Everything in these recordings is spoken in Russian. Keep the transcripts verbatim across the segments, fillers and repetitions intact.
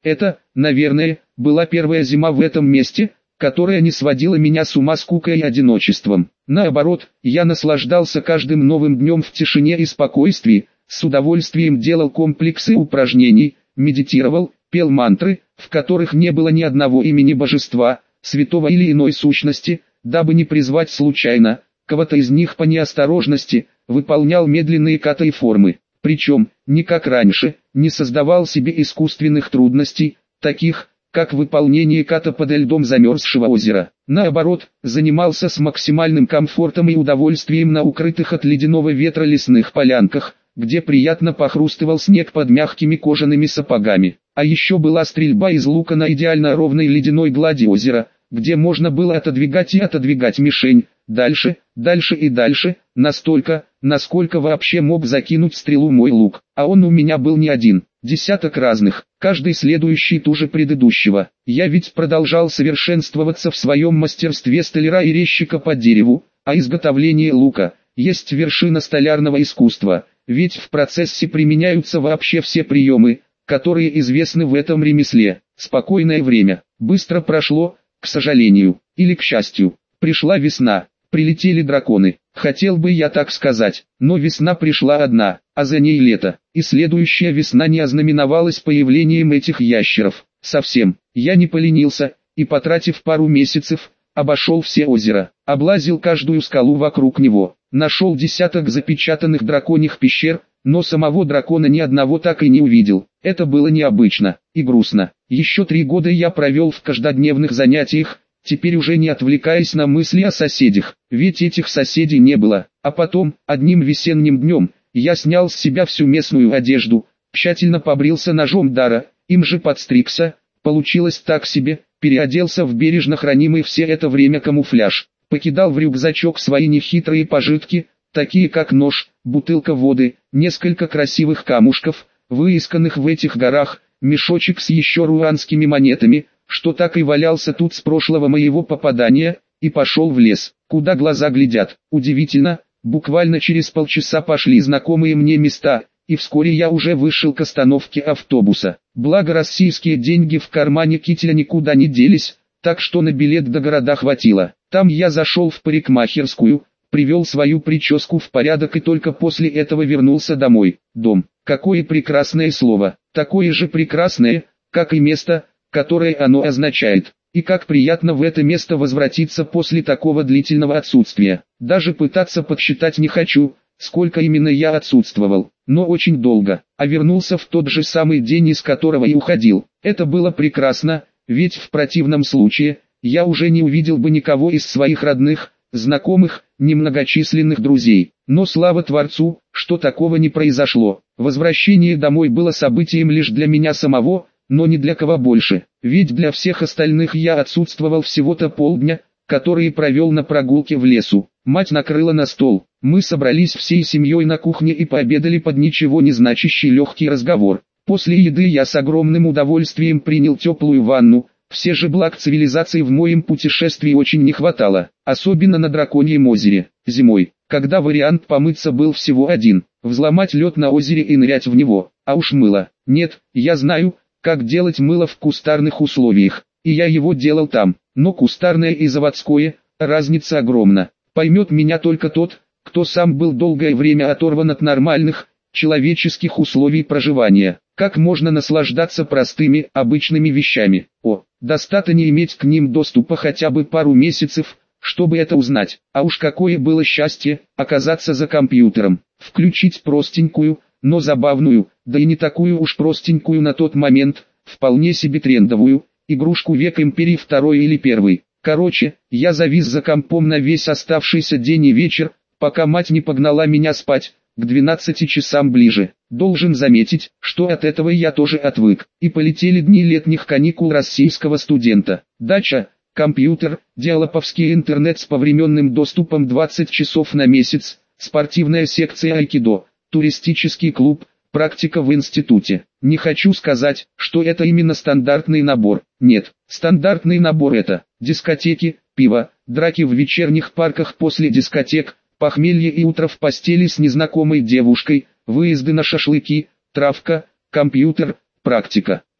Это, наверное, была первая зима в этом месте, которая не сводила меня с ума скукой и одиночеством. Наоборот, я наслаждался каждым новым днем в тишине и спокойствии, с удовольствием делал комплексы упражнений, медитировал, пел мантры, в которых не было ни одного имени божества, святого или иной сущности, дабы не призвать случайно кого-то из них по неосторожности, выполнял медленные ката и формы. Причем, не как раньше, не создавал себе искусственных трудностей, таких, как выполнение ката под льдом замерзшего озера. Наоборот, занимался с максимальным комфортом и удовольствием на укрытых от ледяного ветра лесных полянках, где приятно похрустывал снег под мягкими кожаными сапогами. А еще была стрельба из лука на идеально ровной ледяной глади озера, где можно было отодвигать и отодвигать мишень, дальше, дальше и дальше, настолько, насколько вообще мог закинуть стрелу мой лук. А он у меня был не один, десяток разных, каждый следующий туже предыдущего. Я ведь продолжал совершенствоваться в своем мастерстве столяра и резчика по дереву, а изготовление лука есть вершина столярного искусства, ведь в процессе применяются вообще все приемы, которые известны в этом ремесле. Спокойное время быстро прошло, к сожалению, или к счастью. Пришла весна, прилетели драконы, хотел бы я так сказать, но весна пришла одна, а за ней лето, и следующая весна не ознаменовалась появлением этих ящеров. Совсем, я не поленился, и потратив пару месяцев, обошел все озера, облазил каждую скалу вокруг него, нашел десяток запечатанных драконьих пещер, но самого дракона ни одного так и не увидел. Это было необычно и грустно. Еще три года я провел в каждодневных занятиях, теперь уже не отвлекаясь на мысли о соседях, ведь этих соседей не было. А потом, одним весенним днем, я снял с себя всю местную одежду, тщательно побрился ножом дара, им же подстригся, получилось так себе, переоделся в бережно хранимый все это время камуфляж, покидал в рюкзачок свои нехитрые пожитки, такие как нож, бутылка воды, несколько красивых камушков, выисканных в этих горах, мешочек с еще руанскими монетами, что так и валялся тут с прошлого моего попадания, и пошел в лес, куда глаза глядят. Удивительно, буквально через полчаса пошли знакомые мне места, и вскоре я уже вышел к остановке автобуса. Благо российские деньги в кармане кителя никуда не делись, так что на билет до города хватило. Там я зашел в парикмахерскую, привел свою прическу в порядок и только после этого вернулся домой. Дом. Какое прекрасное слово. Такое же прекрасное, как и место, которое оно означает. И как приятно в это место возвратиться после такого длительного отсутствия. Даже пытаться подсчитать не хочу, сколько именно я отсутствовал, но очень долго, а вернулся в тот же самый день, из которого и уходил. Это было прекрасно, ведь в противном случае, я уже не увидел бы никого из своих родных, знакомых, немногочисленных друзей. Но слава Творцу, что такого не произошло. Возвращение домой было событием лишь для меня самого, но не для кого больше, ведь для всех остальных я отсутствовал всего-то полдня, которые провел на прогулке в лесу. Мать накрыла на стол, мы собрались всей семьей на кухне и пообедали под ничего не значащий легкий разговор. После еды я с огромным удовольствием принял теплую ванну, все же благ цивилизации в моем путешествии очень не хватало, особенно на Драконьем озере, зимой, когда вариант помыться был всего один, взломать лед на озере и нырять в него, а уж мыло, нет, я знаю, как делать мыло в кустарных условиях, и я его делал там, но кустарное и заводское, разница огромна. Поймет меня только тот, кто сам был долгое время оторван от нормальных, человеческих условий проживания. Как можно наслаждаться простыми, обычными вещами? О, достаточно иметь к ним доступа хотя бы пару месяцев, чтобы это узнать. А уж какое было счастье, оказаться за компьютером, включить простенькую, но забавную, да и не такую уж простенькую на тот момент, вполне себе трендовую, игрушку век империи второй или первый. Короче, я завис за компом на весь оставшийся день и вечер, пока мать не погнала меня спать, к двенадцати часам ближе. Должен заметить, что от этого я тоже отвык, и полетели дни летних каникул российского студента. Дача, компьютер, диалоповский интернет с повременным доступом двадцать часов на месяц, спортивная секция айкидо, туристический клуб, практика в институте. Не хочу сказать, что это именно стандартный набор. Нет, стандартный набор это дискотеки, пиво, драки в вечерних парках после дискотек, похмелье и утро в постели с незнакомой девушкой, выезды на шашлыки, травка, компьютер, практика.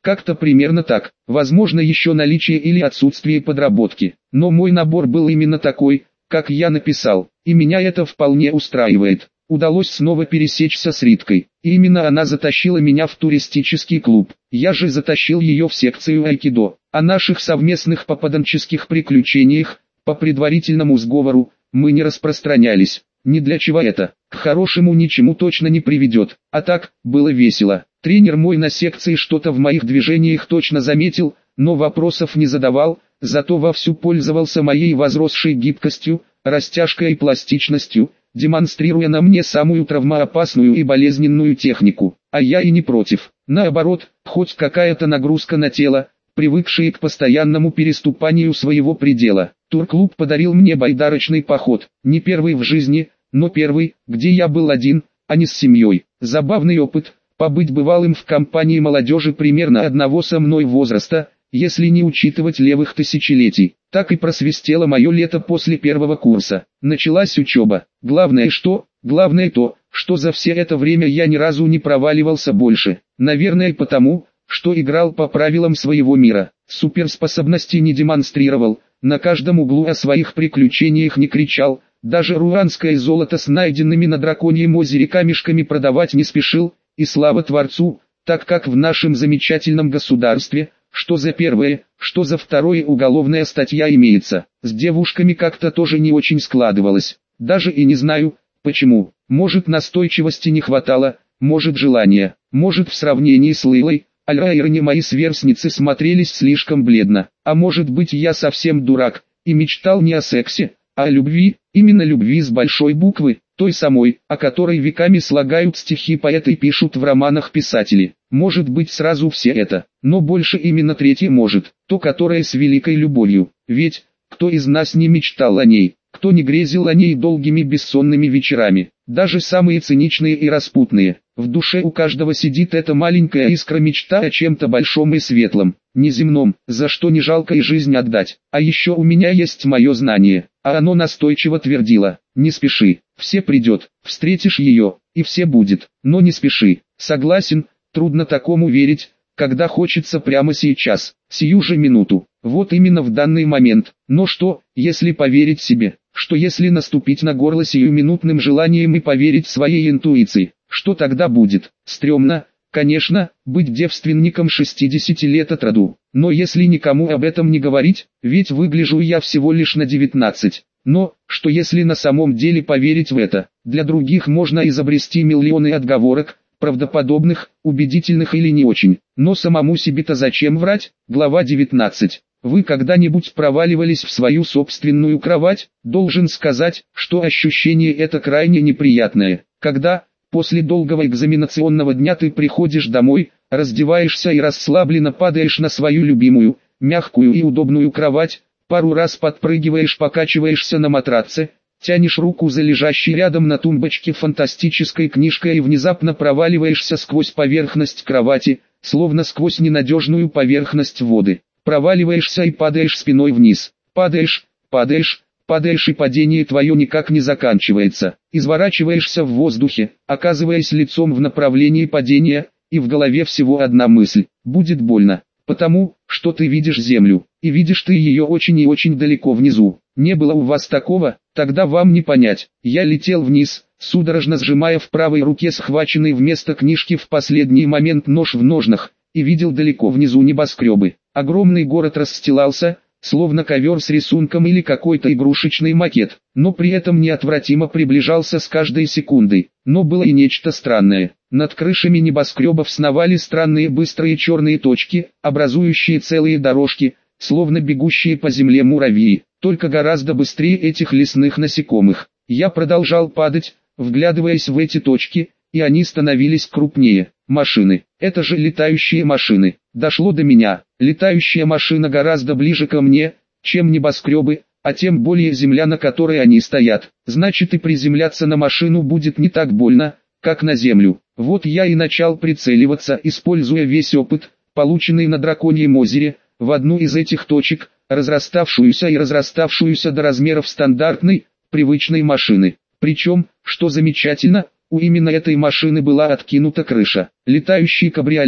Как-то примерно так, возможно еще наличие или отсутствие подработки. Но мой набор был именно такой, как я написал, и меня это вполне устраивает. Удалось снова пересечься с Риткой, и именно она затащила меня в туристический клуб. Я же затащил ее в секцию айкидо. О наших совместных попаданческих приключениях, по предварительному сговору, мы не распространялись. Ни для чего это, к хорошему ничему точно не приведет. А так, было весело. Тренер мой на секции что-то в моих движениях точно заметил, но вопросов не задавал, зато вовсю пользовался моей возросшей гибкостью, растяжкой и пластичностью, демонстрируя на мне самую травмоопасную и болезненную технику. А я и не против. Наоборот, хоть какая-то нагрузка на тело, привыкшие к постоянному переступанию своего предела. Турклуб подарил мне байдарочный поход, не первый в жизни, но первый, где я был один, а не с семьей. Забавный опыт, побыть бывалым в компании молодежи примерно одного со мной возраста, если не учитывать левых тысячелетий. Так и просвистело мое лето после первого курса. Началась учеба. Главное что? Главное то, что за все это время я ни разу не проваливался больше. Наверное потому, что играл по правилам своего мира. Суперспособностей не демонстрировал, на каждом углу о своих приключениях не кричал, даже руанское золото с найденными на Драконьем озере камешками продавать не спешил, и слава Творцу, так как в нашем замечательном государстве, что за первое, что за второе уголовная статья имеется. С девушками как-то тоже не очень складывалось, даже и не знаю, почему. Может настойчивости не хватало, может желания, может в сравнении с Лейлой, Аль-Райрани мои сверстницы смотрелись слишком бледно, а может быть я совсем дурак, и мечтал не о сексе, а о любви, именно любви с большой буквы, той самой, о которой веками слагают стихи поэты и пишут в романах писатели. Может быть сразу все это, но больше именно третье может, то которое с великой любовью, ведь, кто из нас не мечтал о ней, кто не грезил о ней долгими бессонными вечерами, даже самые циничные и распутные. В душе у каждого сидит эта маленькая искра мечта о чем-то большом и светлом, неземном, за что не жалко и жизнь отдать. А еще у меня есть мое знание, а оно настойчиво твердило: не спеши, все придет, встретишь ее, и все будет, но не спеши. Согласен, трудно такому верить, когда хочется прямо сейчас, сию же минуту, вот именно в данный момент. Но что, если поверить себе, что если наступить на горло сиюминутным желанием и поверить своей интуиции, что тогда будет? Стремно, конечно, быть девственником шестидесяти лет от роду, но если никому об этом не говорить, ведь выгляжу я всего лишь на девятнадцать. Но, что если на самом деле поверить в это? Для других можно изобрести миллионы отговорок, правдоподобных, убедительных или не очень, но самому себе-то зачем врать? Глава девятнадцать. Вы когда-нибудь проваливались в свою собственную кровать? Должен сказать, что ощущение это крайне неприятное, когда, после долгого экзаменационного дня ты приходишь домой, раздеваешься и расслабленно падаешь на свою любимую, мягкую и удобную кровать, пару раз подпрыгиваешь, покачиваешься на матраце, тянешь руку за лежащей рядом на тумбочке фантастической книжкой и внезапно проваливаешься сквозь поверхность кровати, словно сквозь ненадежную поверхность воды. Проваливаешься и падаешь спиной вниз. Падаешь, падаешь, падаешь и падение твое никак не заканчивается. Изворачиваешься в воздухе, оказываясь лицом в направлении падения, и в голове всего одна мысль: будет больно. Потому, что ты видишь землю, и видишь ты ее очень и очень далеко внизу. Не было у вас такого? Тогда вам не понять. Я летел вниз, судорожно сжимая в правой руке схваченный вместо книжки в последний момент нож в ножнах, и видел далеко внизу небоскребы. Огромный город расстилался, словно ковер с рисунком или какой-то игрушечный макет, но при этом неотвратимо приближался с каждой секундой. Но было и нечто странное. Над крышами небоскребов сновали странные быстрые черные точки, образующие целые дорожки, словно бегущие по земле муравьи, только гораздо быстрее этих лесных насекомых. Я продолжал падать, вглядываясь в эти точки, и они становились крупнее. Машины. Это же летающие машины. Дошло до меня. Летающая машина гораздо ближе ко мне, чем небоскребы, а тем более земля, на которой они стоят. Значит, и приземляться на машину будет не так больно, как на землю. Вот я и начал прицеливаться, используя весь опыт, полученный на Драконьем озере, в одну из этих точек, разраставшуюся и разраставшуюся до размеров стандартной, привычной машины. Причем, что замечательно, у именно этой машины была откинута крыша. Летающий кабриолет,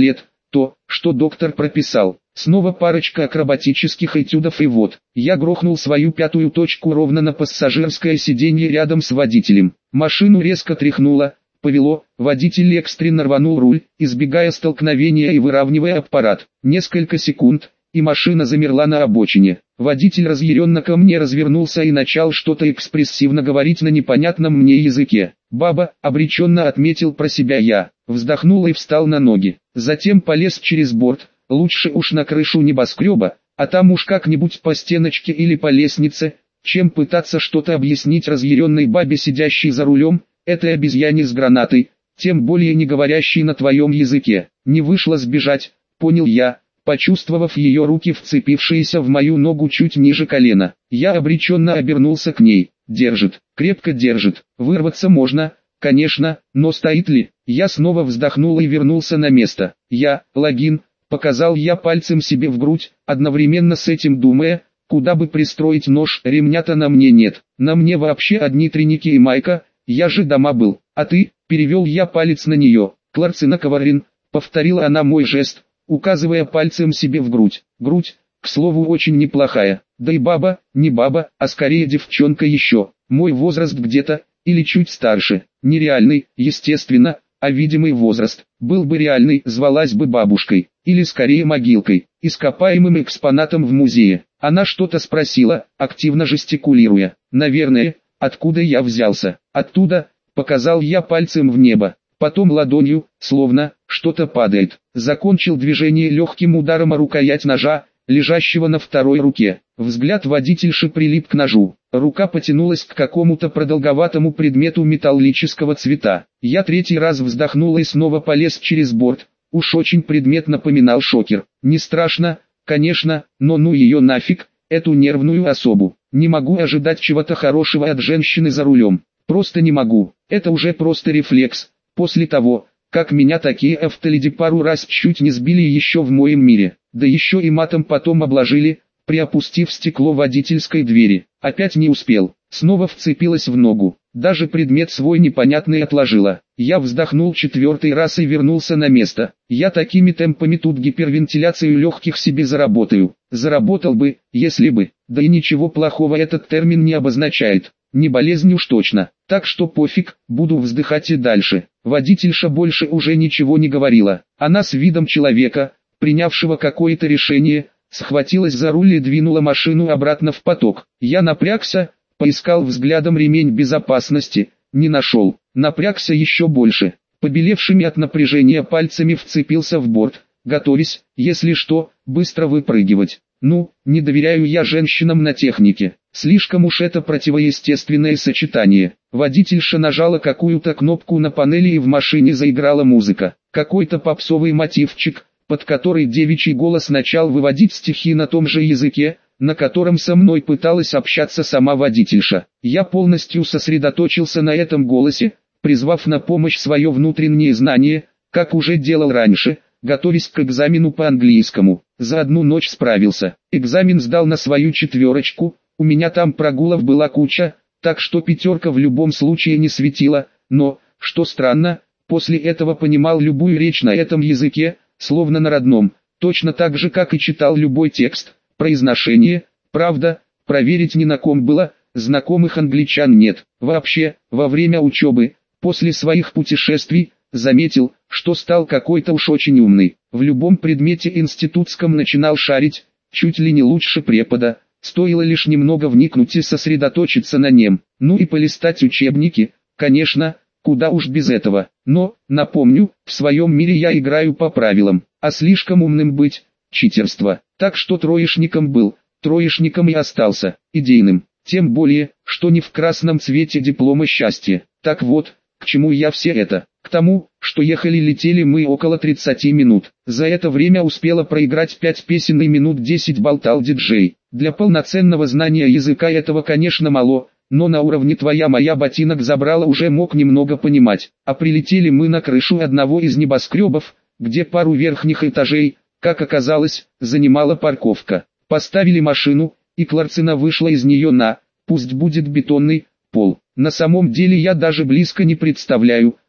то, что доктор прописал. Снова парочка акробатических этюдов и вот, я грохнул свою пятую точку ровно на пассажирское сиденье рядом с водителем. Машину резко тряхнуло, повело, водитель экстренно рванул руль, избегая столкновения и выравнивая аппарат. Несколько секунд, и машина замерла на обочине. Водитель разъяренно ко мне развернулся и начал что-то экспрессивно говорить на непонятном мне языке. «Баба», обреченно отметил про себя я, вздохнул и встал на ноги. Затем полез через борт, лучше уж на крышу небоскреба, а там уж как-нибудь по стеночке или по лестнице, чем пытаться что-то объяснить разъяренной бабе, сидящей за рулем, этой обезьяне с гранатой, тем более не говорящей на твоем языке. Не вышло сбежать, понял я, почувствовав ее руки, вцепившиеся в мою ногу чуть ниже колена. Я обреченно обернулся к ней. Держит, крепко держит. Вырваться можно, конечно, но стоит ли? Я снова вздохнул и вернулся на место. Я, логин, показал я пальцем себе в грудь, одновременно с этим думая, куда бы пристроить нож. Ремня-то на мне нет, на мне вообще одни треники и майка, я же дома был. А ты, перевел я палец на нее. Кларцина Коварин, повторила она мой жест, указывая пальцем себе в грудь. Грудь, к слову, очень неплохая. Да и баба, не баба, а скорее девчонка еще. Мой возраст где-то, или чуть старше. Нереальный, естественно, а видимый возраст. Был бы реальный, звалась бы бабушкой, или скорее могилкой, ископаемым экспонатом в музее. Она что-то спросила, активно жестикулируя. Наверное, откуда я взялся? Оттуда, показал я пальцем в небо. Потом ладонью, словно, что-то падает. Закончил движение легким ударом о рукоять ножа, лежащего на второй руке. Взгляд водительши прилип к ножу. Рука потянулась к какому-то продолговатому предмету металлического цвета. Я третий раз вздохнул и снова полез через борт. Уж очень предмет напоминал шокер. Не страшно, конечно, но ну ее нафиг, эту нервную особу. Не могу ожидать чего-то хорошего от женщины за рулем. Просто не могу. Это уже просто рефлекс. После того, как меня такие автоледи пару раз чуть не сбили еще в моем мире, да еще и матом потом обложили, приопустив стекло водительской двери. Опять не успел, снова вцепилась в ногу, даже предмет свой непонятный отложила. Я вздохнул четвертый раз и вернулся на место. Я такими темпами тут гипервентиляцию легких себе заработаю. Заработал бы, если бы, да и ничего плохого этот термин не обозначает. Не болезнь уж точно, так что пофиг, буду вздыхать и дальше. Водительша больше уже ничего не говорила. Она с видом человека, принявшего какое-то решение, схватилась за руль и двинула машину обратно в поток. Я напрягся, поискал взглядом ремень безопасности, не нашел. Напрягся еще больше, побелевшими от напряжения пальцами вцепился в борт, готовясь, если что, быстро выпрыгивать. Ну, не доверяю я женщинам на технике. Слишком уж это противоестественное сочетание. Водительша нажала какую-то кнопку на панели и в машине заиграла музыка. Какой-то попсовый мотивчик, под который девичий голос начал выводить стихи на том же языке, на котором со мной пыталась общаться сама водительша. Я полностью сосредоточился на этом голосе, призвав на помощь свое внутреннее знание, как уже делал раньше, готовясь к экзамену по английскому. За одну ночь справился. Экзамен сдал на свою четверочку, у меня там прогулов была куча, так что пятерка в любом случае не светила, но, что странно, после этого понимал любую речь на этом языке, словно на родном, точно так же, как и читал любой текст. Произношение, правда, проверить ни на ком было, знакомых англичан нет. Вообще, во время учебы, после своих путешествий, заметил, что стал какой-то уж очень умный. В любом предмете институтском начинал шарить, чуть ли не лучше препода. Стоило лишь немного вникнуть и сосредоточиться на нем. Ну и полистать учебники, конечно, куда уж без этого. Но, напомню, в своем мире я играю по правилам, а слишком умным быть – читерство. Так что троечником был, троечником и остался, идейным. Тем более, что не в красном цвете диплома счастья. Так вот, к чему я все это? К тому, что ехали-летели мы около тридцати минут. За это время успела проиграть пять песен и минут десять болтал диджей. Для полноценного знания языка этого, конечно, мало, но на уровне «твоя моя ботинок забрала» уже мог немного понимать. А прилетели мы на крышу одного из небоскребов, где пару верхних этажей, как оказалось, занимала парковка. Поставили машину, и Кларцина вышла из нее на, пусть будет бетонный, пол. На самом деле я даже близко не представляю,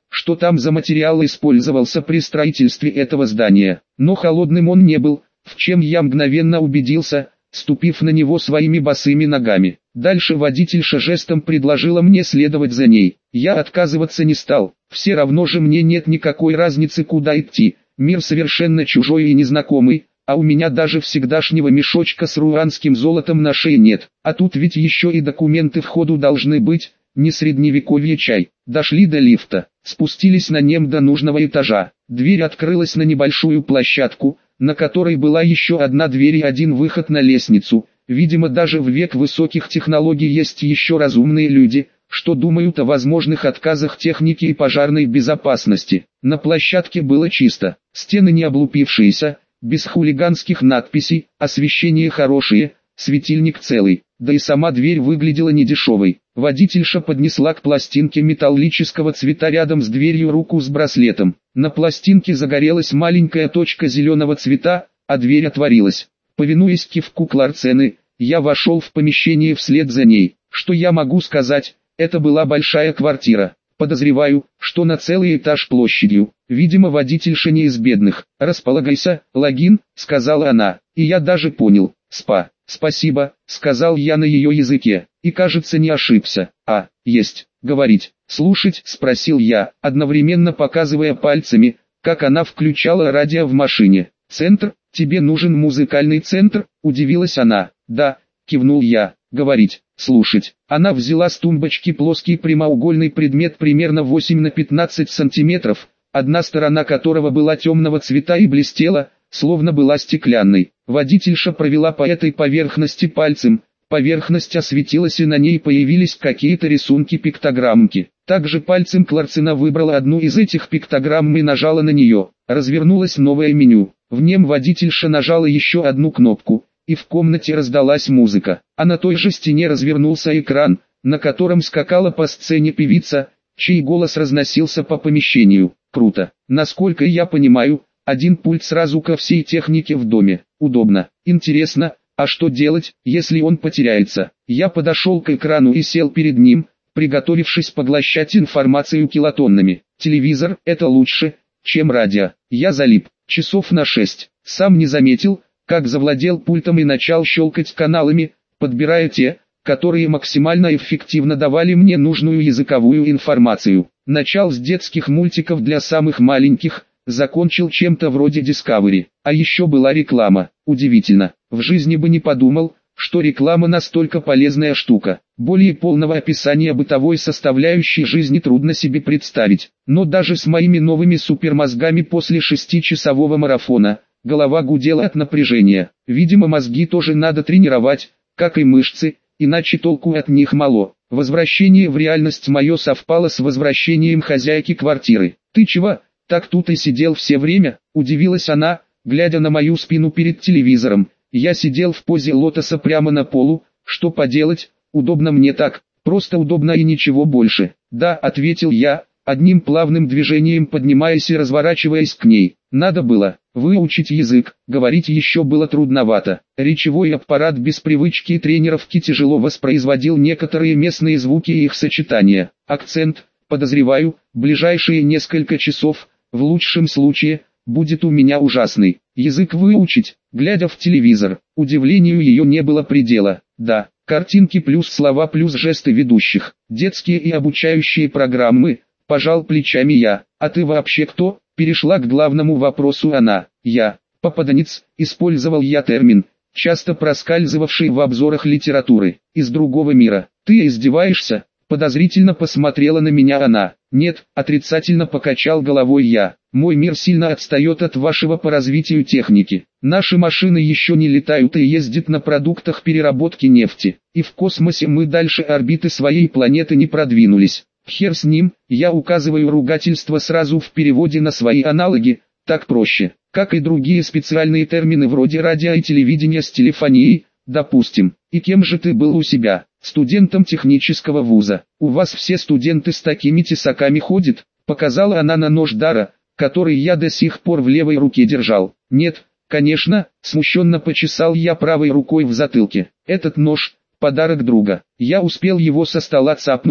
что там за материал использовался при строительстве этого здания. Но холодным он не был, в чем я мгновенно убедился, ступив на него своими босыми ногами. Дальше водительша жестом предложила мне следовать за ней. Я отказываться не стал, все равно же мне нет никакой разницы куда идти, мир совершенно чужой и незнакомый, а у меня даже всегдашнего мешочка с руанским золотом на шее нет, а тут ведь еще и документы входу должны быть, не средневековье чай. Дошли до лифта, спустились на нем до нужного этажа, дверь открылась на небольшую площадку, на которой была еще одна дверь и один выход на лестницу. Видимо, даже в век высоких технологий есть еще разумные люди, что думают о возможных отказах техники и пожарной безопасности. На площадке было чисто, стены не облупившиеся, без хулиганских надписей, освещение хорошее, светильник целый, да и сама дверь выглядела недешевой. Водительша поднесла к пластинке металлического цвета рядом с дверью руку с браслетом. На пластинке загорелась маленькая точка зеленого цвета, а дверь отворилась. Повинуясь кивку Кларцены, я вошел в помещение вслед за ней. Что я могу сказать, это была большая квартира. Подозреваю, что на целый этаж площадью. Видимо, водительша не из бедных. «Располагайся, логин», — сказала она, и я даже понял. «Спа». «Спасибо», — сказал я на ее языке, и кажется не ошибся. «А, есть, говорить, слушать?» — спросил я, одновременно показывая пальцами, как она включала радио в машине. «Центр, тебе нужен музыкальный центр?» — удивилась она. «Да», — кивнул я, — «говорить, слушать». Она взяла с тумбочки плоский прямоугольный предмет примерно восемь на пятнадцать сантиметров, одна сторона которого была темного цвета и блестела, словно была стеклянной. Водительша провела по этой поверхности пальцем, поверхность осветилась и на ней появились какие-то рисунки-пиктограммки. Также пальцем Кларцена выбрала одну из этих пиктограмм и нажала на нее. Развернулось новое меню. В нем водительша нажала еще одну кнопку, и в комнате раздалась музыка. А на той же стене развернулся экран, на котором скакала по сцене певица, чей голос разносился по помещению. Круто. Насколько я понимаю, один пульт сразу ко всей технике в доме. Удобно. Интересно, а что делать, если он потеряется? Я подошел к экрану и сел перед ним, приготовившись поглощать информацию килотоннами. Телевизор – это лучше, чем радио. Я залип. Часов на шесть. Сам не заметил, как завладел пультом и начал щелкать каналами, подбирая те, которые максимально эффективно давали мне нужную языковую информацию. Начал с детских мультиков для самых маленьких, закончил чем-то вроде Discovery. А еще была реклама. Удивительно, в жизни бы не подумал, что реклама настолько полезная штука. Более полного описания бытовой составляющей жизни трудно себе представить. Но даже с моими новыми супермозгами после шестичасового марафона, голова гудела от напряжения. Видимо, мозги тоже надо тренировать, как и мышцы, иначе толку от них мало. Возвращение в реальность мое совпало с возвращением хозяйки квартиры. «Ты чего, так тут и сидел все время?» – удивилась она, глядя на мою спину перед телевизором. Я сидел в позе лотоса прямо на полу. «Что поделать, удобно мне так, просто удобно и ничего больше». «Да», – ответил я, одним плавным движением поднимаясь и разворачиваясь к ней. Надо было выучить язык, говорить еще было трудновато. Речевой аппарат без привычки и тренировки тяжело воспроизводил некоторые местные звуки и их сочетания. Акцент, подозреваю, ближайшие несколько часов, в лучшем случае, будет у меня ужасный. Язык выучить, глядя в телевизор, удивлению ее не было предела. Да, картинки плюс слова плюс жесты ведущих, детские и обучающие программы, пожал плечами я. «А ты вообще кто?» – перешла к главному вопросу она. «Я, попаданец», – использовал я термин, часто проскальзывавший в обзорах литературы, из другого мира. «Ты издеваешься?» – подозрительно посмотрела на меня она. «Нет», – отрицательно покачал головой я. «Мой мир сильно отстает от вашего по развитию техники. Наши машины еще не летают и ездят на продуктах переработки нефти. И в космосе мы дальше орбиты своей планеты не продвинулись. Хер с ним», я указываю ругательство сразу в переводе на свои аналоги, так проще, как и другие специальные термины вроде радио и телевидения с телефонией, допустим. «И кем же ты был у себя?» «Студентом технического вуза». «У вас все студенты с такими тесаками ходят?» Показала она на нож Дара, который я до сих пор в левой руке держал. «Нет, конечно», смущенно почесал я правой рукой в затылке. «Этот нож – подарок друга. Я успел его со стола цапнуть,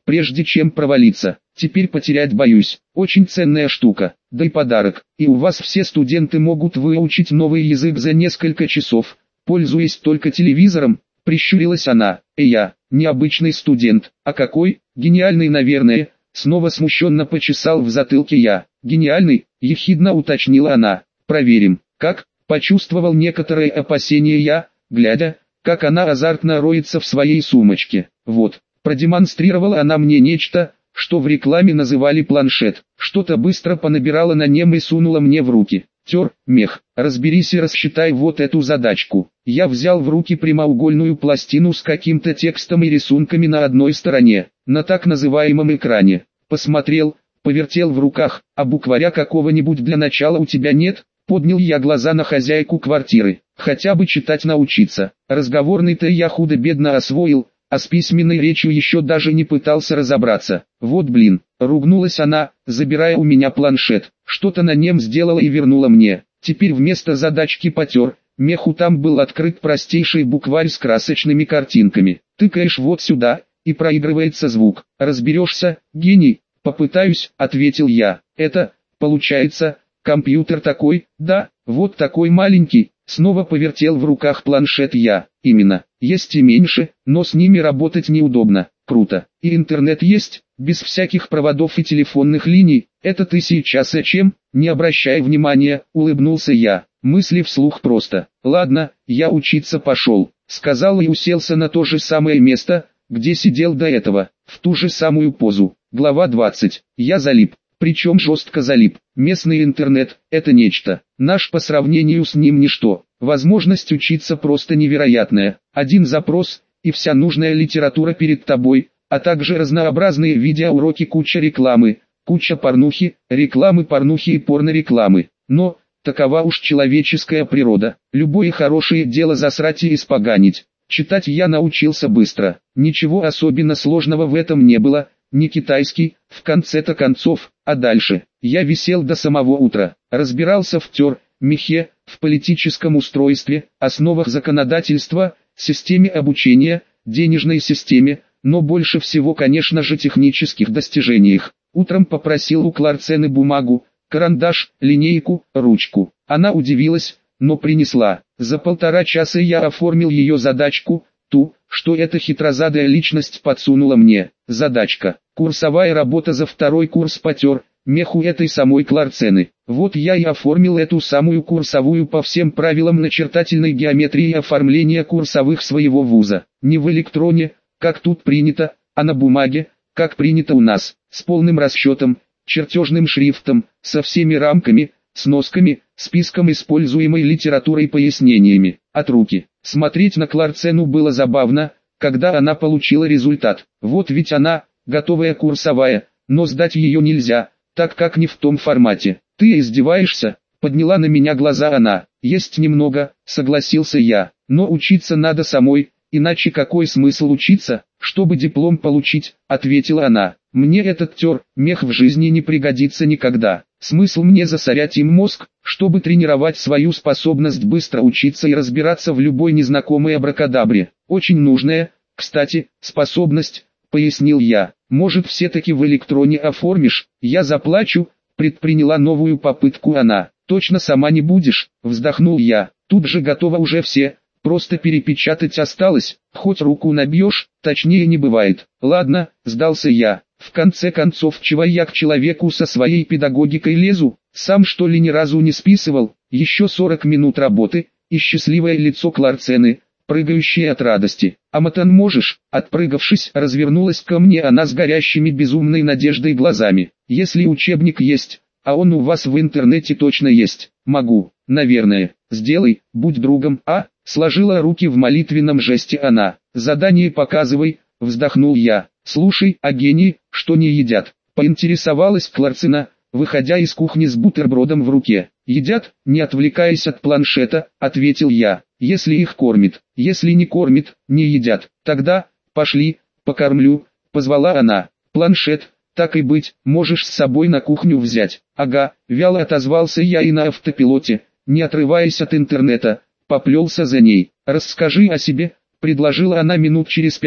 прежде чем провалиться. Теперь потерять боюсь. Очень ценная штука, да и подарок. И у вас все студенты могут выучить новый язык за несколько часов, пользуясь только телевизором, прищурилась она. И я, необычный студент, а какой, гениальный, наверное, снова смущенно почесал в затылке я. Гениальный, ехидно уточнила она. Проверим, как, почувствовал некоторое опасение я, глядя, как она азартно роется в своей сумочке. Вот, продемонстрировала она мне нечто, что в рекламе называли планшет. Что-то быстро понабирала на нем и сунула мне в руки. Тер, мех, разберись и рассчитай вот эту задачку. Я взял в руки прямоугольную пластину с каким-то текстом и рисунками на одной стороне, на так называемом экране. Посмотрел, повертел в руках, а букваря какого-нибудь для начала у тебя нет? Поднял я глаза на хозяйку квартиры. Хотя бы читать научиться. Разговорный-то я худо-бедно освоил, а с письменной речью еще даже не пытался разобраться. Вот блин, ругнулась она, забирая у меня планшет. Что-то на нем сделала и вернула мне. Теперь вместо задачки потер, меху там был открыт простейший букварь с красочными картинками. Тыкаешь вот сюда, и проигрывается звук. Разберешься, гений? Попытаюсь, ответил я. Это, получается, компьютер такой, да, вот такой маленький. Снова повертел в руках планшет я. Именно, есть и меньше, но с ними работать неудобно. Круто. И интернет есть, без всяких проводов и телефонных линий. Это ты сейчас о чем? Не обращай внимания, улыбнулся я. Мысли вслух просто. Ладно, я учиться пошел, сказал и уселся на то же самое место, где сидел до этого, в ту же самую позу. Глава двадцать. Я залип. Причем жестко залип. Местный интернет – это нечто. Наш по сравнению с ним ничто. Возможность учиться просто невероятная. Один запрос, и вся нужная литература перед тобой, а также разнообразные видеоуроки, куча рекламы, куча порнухи, рекламы порнухи и порнорекламы. Но, такова уж человеческая природа. Любое хорошее дело засрать и испоганить. Читать я научился быстро. Ничего особенно сложного в этом не было. Не китайский, в конце-то концов, а дальше. Я висел до самого утра, разбирался в тер, мехе, в политическом устройстве, основах законодательства, системе обучения, денежной системе, но больше всего, конечно же, технических достижениях. Утром попросил у Кларцены бумагу, карандаш, линейку, ручку. Она удивилась, но принесла. За полтора часа я оформил ее задачку, ту, что эта хитрозадая личность подсунула мне. Задачка. Курсовая работа за второй курс потер, меху этой самой Кларцены. Вот я и оформил эту самую курсовую по всем правилам начертательной геометрии оформления курсовых своего вуза. Не в электроне, как тут принято, а на бумаге, как принято у нас, с полным расчетом, чертежным шрифтом, со всеми рамками, сносками, списком используемой литературы и пояснениями. От руки. Смотреть на Кларцену было забавно, когда она получила результат. Вот ведь она, готовая курсовая, но сдать ее нельзя, так как не в том формате. Ты издеваешься? Подняла на меня глаза она. Есть немного, согласился я, но учиться надо самой, иначе какой смысл учиться, чтобы диплом получить, ответила она. Мне этот тер, мех в жизни не пригодится никогда. Смысл мне засорять им мозг, чтобы тренировать свою способность быстро учиться и разбираться в любой незнакомой абракадабре. Очень нужная, кстати, способность, пояснил я. Может, все-таки в электроне оформишь, я заплачу, предприняла новую попытку она. Точно сама не будешь, вздохнул я. Тут же готово уже все, просто перепечатать осталось, хоть руку набьешь, точнее не бывает. Ладно, сдался я. В конце концов, чего я к человеку со своей педагогикой лезу, сам что ли ни разу не списывал, еще сорок минут работы, и счастливое лицо Кларцены, прыгающее от радости. А матан можешь, отпрыгавшись, развернулась ко мне она с горящими безумной надеждой глазами. Если учебник есть, а он у вас в интернете точно есть, могу, наверное, сделай, будь другом, а, сложила руки в молитвенном жесте она. Задание показывай, вздохнул я. Слушай, а гении, что не едят? Поинтересовалась Кларцена, выходя из кухни с бутербродом в руке. Едят, не отвлекаясь от планшета, ответил я. Если их кормит, если не кормит, не едят. Тогда, пошли, покормлю, позвала она. Планшет, так и быть, можешь с собой на кухню взять. Ага, вяло отозвался я и на автопилоте, не отрываясь от интернета, поплелся за ней. Расскажи о себе, предложила она минут через пять,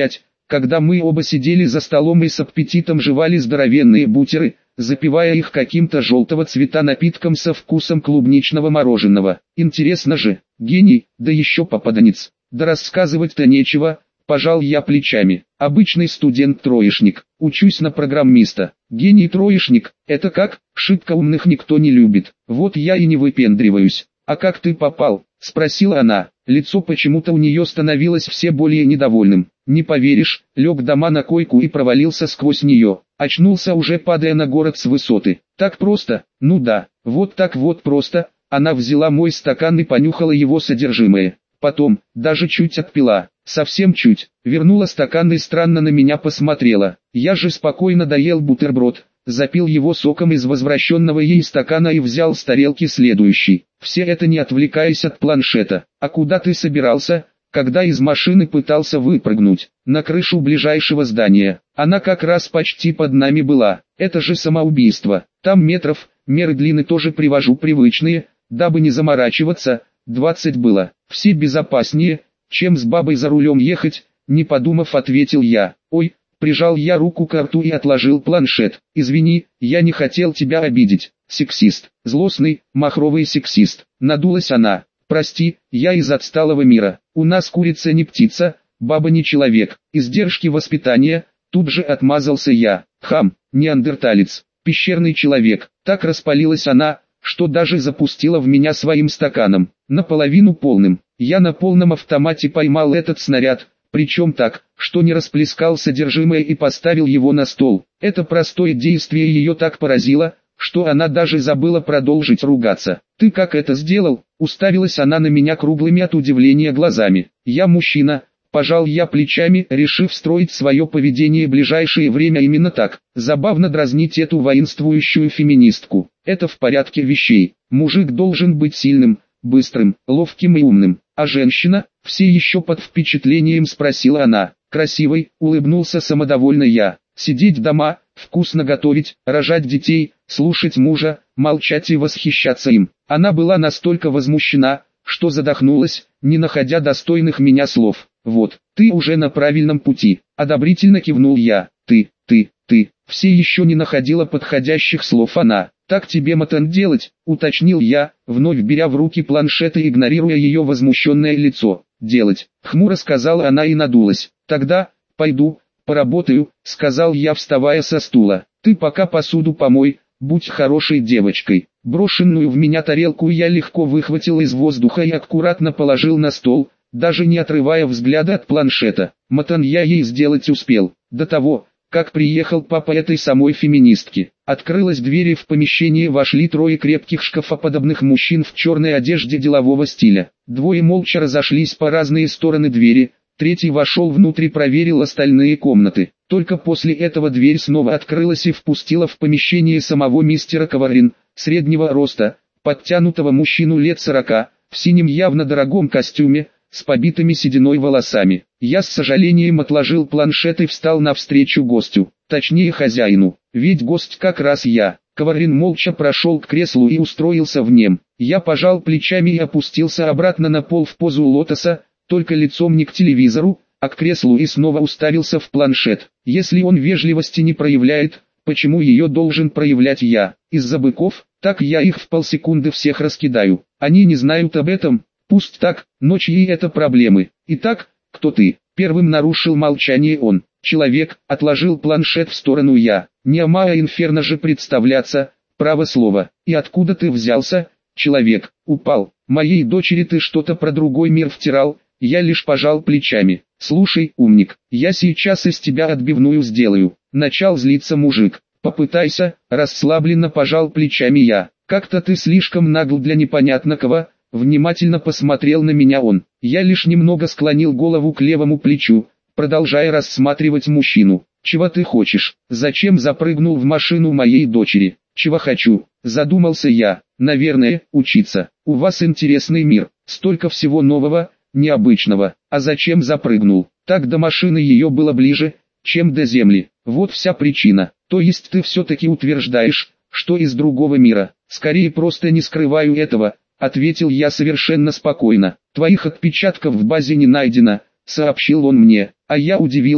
когда мы оба сидели за столом и с аппетитом жевали здоровенные бутеры, запивая их каким-то желтого цвета напитком со вкусом клубничного мороженого. Интересно же, гений, да еще попаданец. Да рассказывать-то нечего, пожал я плечами. Обычный студент-троечник, учусь на программиста. Гений-троечник, это как? Шибко умных никто не любит. Вот я и не выпендриваюсь. А как ты попал? Спросила она. Лицо почему-то у нее становилось все более недовольным. Не поверишь, лег дома на койку и провалился сквозь нее. Очнулся уже падая на город с высоты. Так просто? Ну да, вот так вот просто. Она взяла мой стакан и понюхала его содержимое. Потом, даже чуть отпила, совсем чуть, вернула стакан и странно на меня посмотрела. Я же спокойно доел бутерброд, запил его соком из возвращенного ей стакана и взял с тарелки следующий. Все это не отвлекаясь от планшета. А куда ты собирался, когда из машины пытался выпрыгнуть? На крышу ближайшего здания. Она как раз почти под нами была. Это же самоубийство. Там метров, меры длины тоже привожу привычные, дабы не заморачиваться. Двадцать было. Все безопаснее, чем с бабой за рулем ехать, не подумав, ответил я. Ой, прижал я руку к рту и отложил планшет. Извини, я не хотел тебя обидеть. Сексист, злостный, махровый сексист. Надулась она. Прости, я из отсталого мира. У нас курица не птица, баба не человек. Издержки воспитания, тут же отмазался я. Хам, неандерталец, пещерный человек. Так распалилась она, что даже запустила в меня своим стаканом, наполовину полным. Я на полном автомате поймал этот снаряд, причем так, что не расплескал содержимое и поставил его на стол. Это простое действие ее так поразило, что она даже забыла продолжить ругаться. «Ты как это сделал?» — уставилась она на меня круглыми от удивления глазами. «Я мужчина». Пожал я плечами, решив строить свое поведение в ближайшее время именно так. Забавно дразнить эту воинствующую феминистку. Это в порядке вещей. Мужик должен быть сильным, быстрым, ловким и умным. А женщина? Все еще под впечатлением спросила она. Красивой, улыбнулся самодовольно я. Сидеть дома, вкусно готовить, рожать детей, слушать мужа, молчать и восхищаться им. Она была настолько возмущена, что задохнулась, не находя достойных меня слов. «Вот, ты уже на правильном пути», — одобрительно кивнул я. «Ты, ты, ты», — все еще не находила подходящих слов она. «Так тебе матан делать», — уточнил я, вновь беря в руки планшет и игнорируя ее возмущенное лицо. «Делать», — хмуро сказала она и надулась. «Тогда, пойду, поработаю», — сказал я, вставая со стула. «Ты пока посуду помой, будь хорошей девочкой». Брошенную в меня тарелку я легко выхватил из воздуха и аккуратно положил на стол, даже не отрывая взгляда от планшета. Матан я ей сделать успел, до того, как приехал папа этой самой феминистки. Открылась дверь и в помещение вошли трое крепких шкафоподобных мужчин в черной одежде делового стиля. Двое молча разошлись по разные стороны двери, третий вошел внутрь и проверил остальные комнаты. Только после этого дверь снова открылась и впустила в помещение самого мистера Коварин, среднего роста, подтянутого мужчину лет сорока, в синем явно дорогом костюме, с побитыми сединой волосами. Я с сожалением отложил планшет и встал навстречу гостю, точнее хозяину, ведь гость как раз я. Коварин молча прошел к креслу и устроился в нем. Я пожал плечами и опустился обратно на пол в позу лотоса, только лицом не к телевизору, а к креслу и снова уставился в планшет. Если он вежливости не проявляет, почему ее должен проявлять я? Из-за быков? Так я их в полсекунды всех раскидаю. Они не знают об этом. Пусть так, но чьи это проблемы? Итак, кто ты? Первым нарушил молчание он. Человек, отложил планшет в сторону я. Не Амая Инферно же представляться, право слово. И откуда ты взялся? Человек, упал. Моей дочери ты что-то про другой мир втирал, я лишь пожал плечами. Слушай, умник, я сейчас из тебя отбивную сделаю. Начал злиться мужик. Попытайся, расслабленно пожал плечами я. Как-то ты слишком нагл для непонятного. Внимательно посмотрел на меня он. Я лишь немного склонил голову к левому плечу, продолжая рассматривать мужчину. «Чего ты хочешь? Зачем запрыгнул в машину моей дочери?» «Чего хочу?» Задумался я. «Наверное, учиться. У вас интересный мир, столько всего нового, необычного. А зачем запрыгнул? Так до машины ее было ближе, чем до земли. Вот вся причина. То есть ты все-таки утверждаешь, что из другого мира?» «Скорее просто не скрываю этого», — ответил я совершенно спокойно. «Твоих отпечатков в базе не найдено», — сообщил он мне. А я удивился,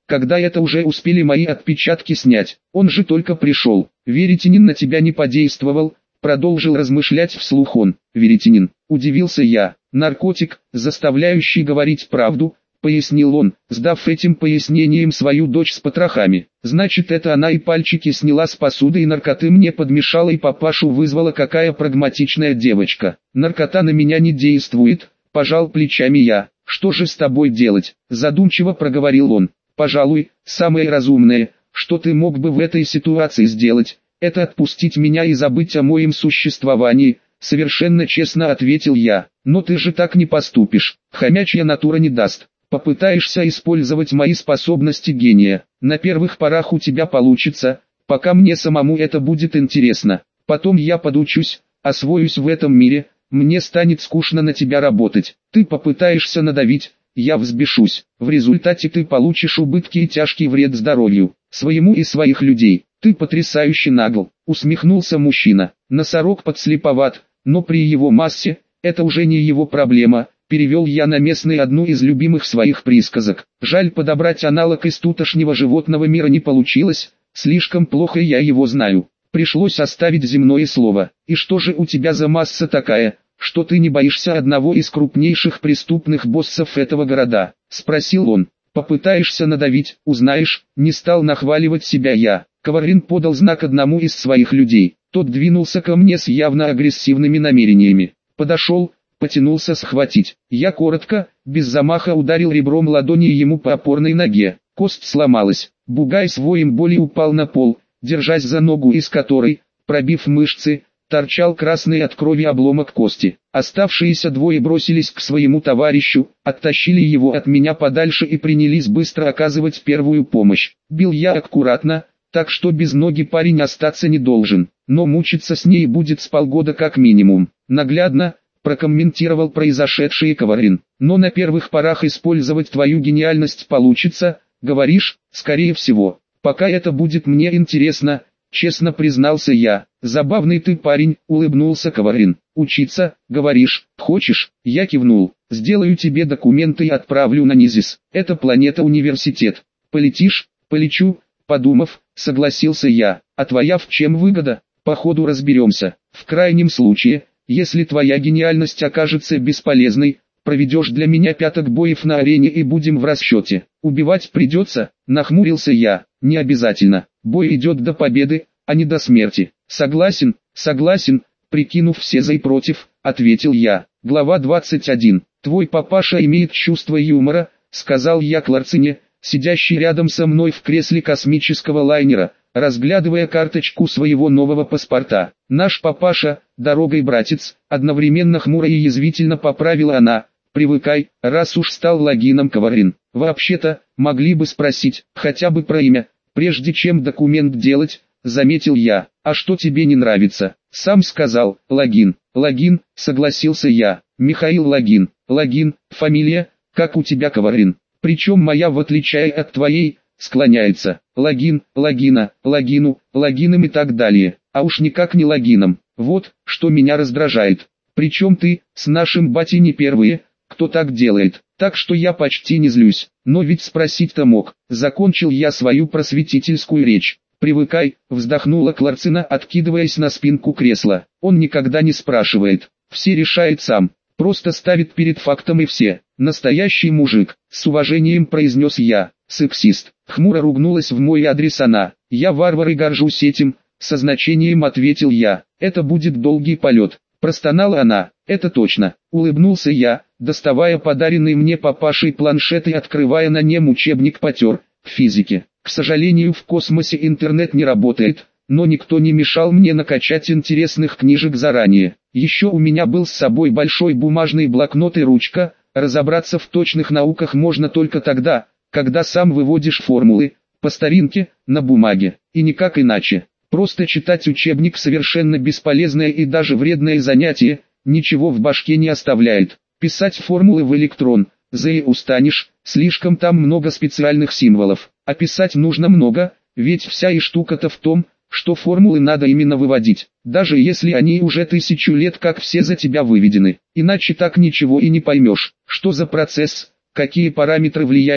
когда это уже успели мои отпечатки снять. Он же только пришел. Веретенин на тебя не подействовал, продолжил размышлять вслух он. Веретенин, удивился я. Наркотик, заставляющий говорить правду, пояснил он, сдав этим пояснением свою дочь с потрохами. Значит, это она и пальчики сняла с посуды и наркоты мне подмешала и папашу вызвала. Какая прагматичная девочка. Наркота на меня не действует, пожал плечами я. Что же с тобой делать? Задумчиво проговорил он. Пожалуй, самое разумное, что ты мог бы в этой ситуации сделать, это отпустить меня и забыть о моем существовании. Совершенно честно ответил я. Но ты же так не поступишь. Хомячья натура не даст. Попытаешься использовать мои способности гения. На первых порах у тебя получится, пока мне самому это будет интересно. Потом я подучусь, освоюсь в этом мире, мне станет скучно на тебя работать. Ты попытаешься надавить, я взбешусь. В результате ты получишь убытки и тяжкий вред здоровью, своему и своих людей. Ты потрясающе нагл, усмехнулся мужчина. Носорог подслеповат, но при его массе, это уже не его проблема. Перевел я на местный одну из любимых своих присказок. Жаль, подобрать аналог из тутошнего животного мира не получилось, слишком плохо я его знаю. Пришлось оставить земное слово. И что же у тебя за масса такая, что ты не боишься одного из крупнейших преступных боссов этого города? Спросил он. Попытаешься надавить, узнаешь, не стал нахваливать себя я. Коварин подал знак одному из своих людей. Тот двинулся ко мне с явно агрессивными намерениями. Подошел, потянулся схватить. Я коротко, без замаха ударил ребром ладони ему по опорной ноге. Кость сломалась. Бугай с воем боли упал на пол, держась за ногу, из которой, пробив мышцы, торчал красный от крови обломок кости. Оставшиеся двое бросились к своему товарищу, оттащили его от меня подальше и принялись быстро оказывать первую помощь. Бил я аккуратно, так что без ноги парень остаться не должен, но мучиться с ней будет с полгода как минимум. Наглядно прокомментировал произошедшее Коварин. Но на первых порах использовать твою гениальность получится, говоришь, скорее всего. Пока это будет мне интересно, честно признался я. Забавный ты парень, улыбнулся Коварин. Учиться, говоришь, хочешь? Я кивнул. Сделаю тебе документы и отправлю на Низис. Это планета-университет. Полетишь? Полечу, подумав, согласился я. А твоя в чем выгода? По ходу разберемся. В крайнем случае, если твоя гениальность окажется бесполезной, проведешь для меня пяток боев на арене и будем в расчете. Убивать придется, нахмурился я. Не обязательно. Бой идет до победы, а не до смерти. Согласен, согласен, прикинув все за и против, ответил я. Глава двадцать один. Твой папаша имеет чувство юмора, сказал я Кларцине, сидящей рядом со мной в кресле космического лайнера, разглядывая карточку своего нового паспорта. Наш папаша, дорогой братец, одновременно хмуро и язвительно поправила она. Привыкай, раз уж стал логином Коварин. Вообще-то, могли бы спросить, хотя бы про имя, прежде чем документ делать, заметил я. А что тебе не нравится? Сам сказал, Логин. Логин, согласился я. Михаил Логин. Логин, фамилия, как у тебя Коварин. Причем моя, в отличие от твоей, склоняется. Логин, Логина, Логину, Логином и так далее. А уж никак не Логином. Вот, что меня раздражает. Причем ты, с нашим батей не первые, кто так делает. Так что я почти не злюсь. Но ведь спросить-то мог. Закончил я свою просветительскую речь. Привыкай, вздохнула Кларцина, откидываясь на спинку кресла. Он никогда не спрашивает. Все решает сам. Просто ставит перед фактом и все. Настоящий мужик, с уважением произнес я. Сексист. Хмуро ругнулась в мой адрес она. Я варвар и горжусь этим, со значением ответил я. Это будет долгий полет. Простонала она. Это точно. Улыбнулся я, доставая подаренный мне папашей планшет и открывая на нем учебник по тер, физике. К сожалению, в космосе интернет не работает, но никто не мешал мне накачать интересных книжек заранее. Еще у меня был с собой большой бумажный блокнот и ручка. Разобраться в точных науках можно только тогда, когда сам выводишь формулы, по старинке, на бумаге, и никак иначе. Просто читать учебник совершенно бесполезное и даже вредное занятие, ничего в башке не оставляет. Писать формулы в электрон, за и устанешь, слишком там много специальных символов. А писать нужно много, ведь вся и штука-то в том, что формулы надо именно выводить, даже если они уже тысячу лет как все за тебя выведены. Иначе так ничего и не поймешь, что за процесс, какие параметры влияют,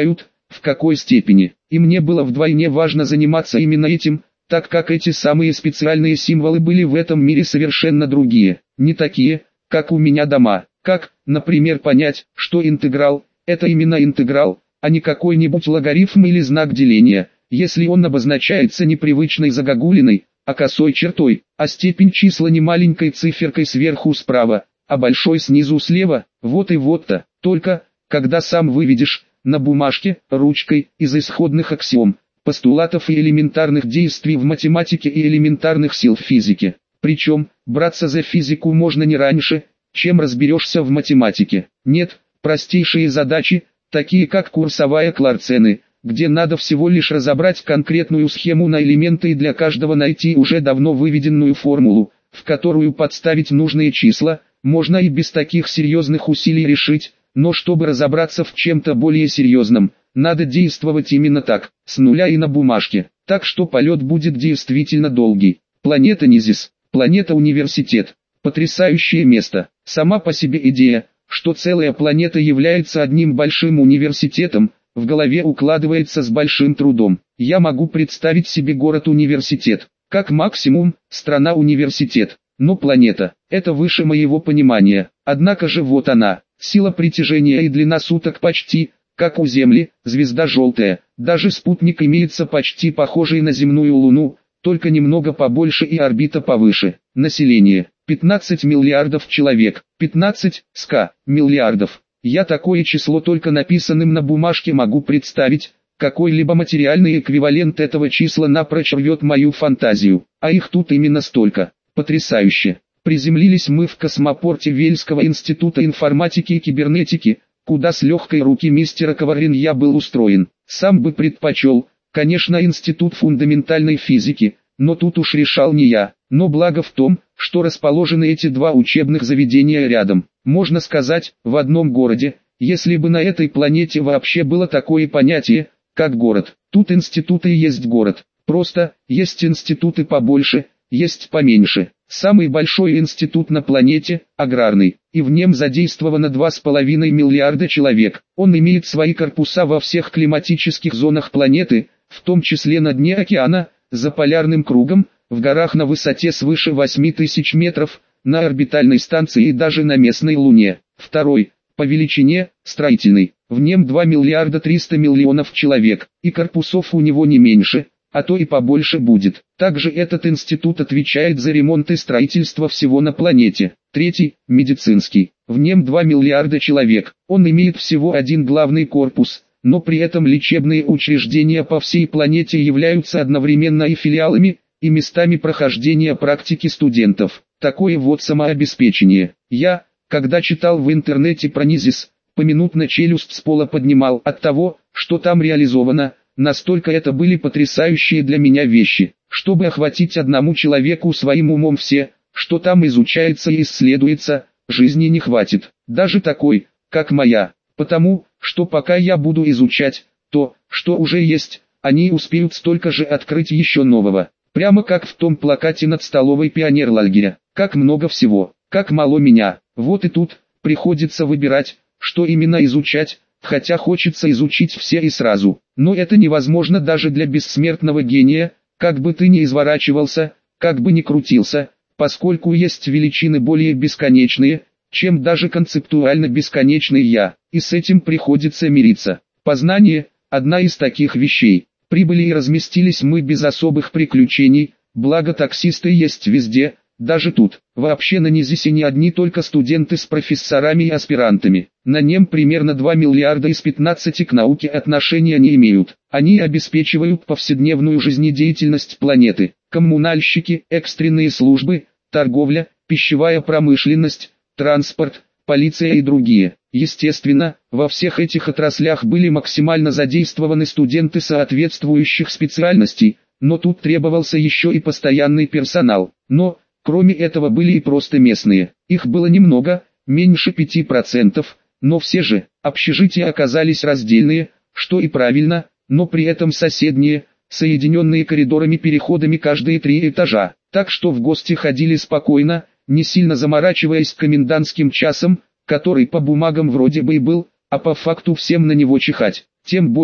в какой степени. И мне было вдвойне важно заниматься именно этим, так как эти самые специальные символы были в этом мире совершенно другие, не такие, как у меня дома. Как, например, понять, что интеграл – это именно интеграл, а не какой-нибудь логарифм или знак деления, если он обозначается не привычной загогулиной, а косой чертой, а степень числа не маленькой циферкой сверху справа, а большой снизу слева, вот и вот-то. Только, когда сам выведешь, на бумажке, ручкой, из исходных аксиом, постулатов и элементарных действий в математике и элементарных сил в физике. Причем, браться за физику можно не раньше, чем разберешься в математике. Нет, простейшие задачи, такие как курсовая Кларцены, где надо всего лишь разобрать конкретную схему на элементы и для каждого найти уже давно выведенную формулу, в которую подставить нужные числа, можно и без таких серьезных усилий решить, но чтобы разобраться в чем-то более серьезном, надо действовать именно так, с нуля и на бумажке, так что полет будет действительно долгий. Планета Низис, планета-университет, потрясающее место, сама по себе идея, что целая планета является одним большим университетом, в голове укладывается с большим трудом. Я могу представить себе город-университет, как максимум, страна-университет, но планета – это выше моего понимания. Однако же вот она, сила притяжения и длина суток почти, как у Земли, звезда желтая, даже спутник имеется почти похожий на земную Луну, только немного побольше и орбита повыше. Население – пятнадцать миллиардов человек, пятнадцать, ска, миллиардов. Я такое число только написанным на бумажке могу представить, какой-либо материальный эквивалент этого числа напрочь рвет мою фантазию, а их тут именно столько. Потрясающе. Приземлились мы в космопорте Вельского института информатики и кибернетики, куда с легкой руки мистера Коварин был устроен. Сам бы предпочел, конечно, институт фундаментальной физики, но тут уж решал не я. Но благо в том, что расположены эти два учебных заведения рядом. Можно сказать, в одном городе, если бы на этой планете вообще было такое понятие, как город. Тут институты и есть город. Просто, есть институты побольше, есть поменьше. Самый большой институт на планете – аграрный, и в нем задействовано два с половиной миллиарда человек. Он имеет свои корпуса во всех климатических зонах планеты, в том числе на дне океана, за полярным кругом, в горах на высоте свыше восьми тысяч метров, на орбитальной станции и даже на местной Луне. Второй, по величине, строительный, в нем два миллиарда триста миллионов человек, и корпусов у него не меньше, а то и побольше будет. Также этот институт отвечает за ремонт и строительство всего на планете. Третий, медицинский, в нем два миллиарда человек, он имеет всего один главный корпус, но при этом лечебные учреждения по всей планете являются одновременно и филиалами, и местами прохождения практики студентов. Такое вот самообеспечение. Я, когда читал в интернете про Низис, поминутно челюсть с пола поднимал от того, что там реализовано, настолько это были потрясающие для меня вещи. Чтобы охватить одному человеку своим умом все, что там изучается и исследуется, жизни не хватит, даже такой, как моя, потому, что пока я буду изучать то, что уже есть, они успеют столько же открыть еще нового. Прямо как в том плакате над столовой пионерлагеря. Как много всего, как мало меня. Вот и тут приходится выбирать, что именно изучать, хотя хочется изучить все и сразу. Но это невозможно даже для бессмертного гения, как бы ты ни изворачивался, как бы ни крутился, поскольку есть величины более бесконечные, чем даже концептуально бесконечный я, и с этим приходится мириться. Познание – одна из таких вещей. Прибыли и разместились мы без особых приключений, благо таксисты есть везде, даже тут. Вообще на Низисе не одни только студенты с профессорами и аспирантами. На нем примерно два миллиарда из пятнадцати к науке отношения не имеют. Они обеспечивают повседневную жизнедеятельность планеты. Коммунальщики, экстренные службы, торговля, пищевая промышленность, транспорт, полиция и другие. Естественно, во всех этих отраслях были максимально задействованы студенты соответствующих специальностей, но тут требовался еще и постоянный персонал. Но, кроме этого были и просто местные. Их было немного, меньше пяти процентов, но все же, общежития оказались раздельные, что и правильно, но при этом соседние, соединенные коридорами-переходами каждые три этажа. Так что в гости ходили спокойно, не сильно заморачиваясь комендантским часом, который по бумагам вроде бы и был, а по факту всем на него чихать. Тем более,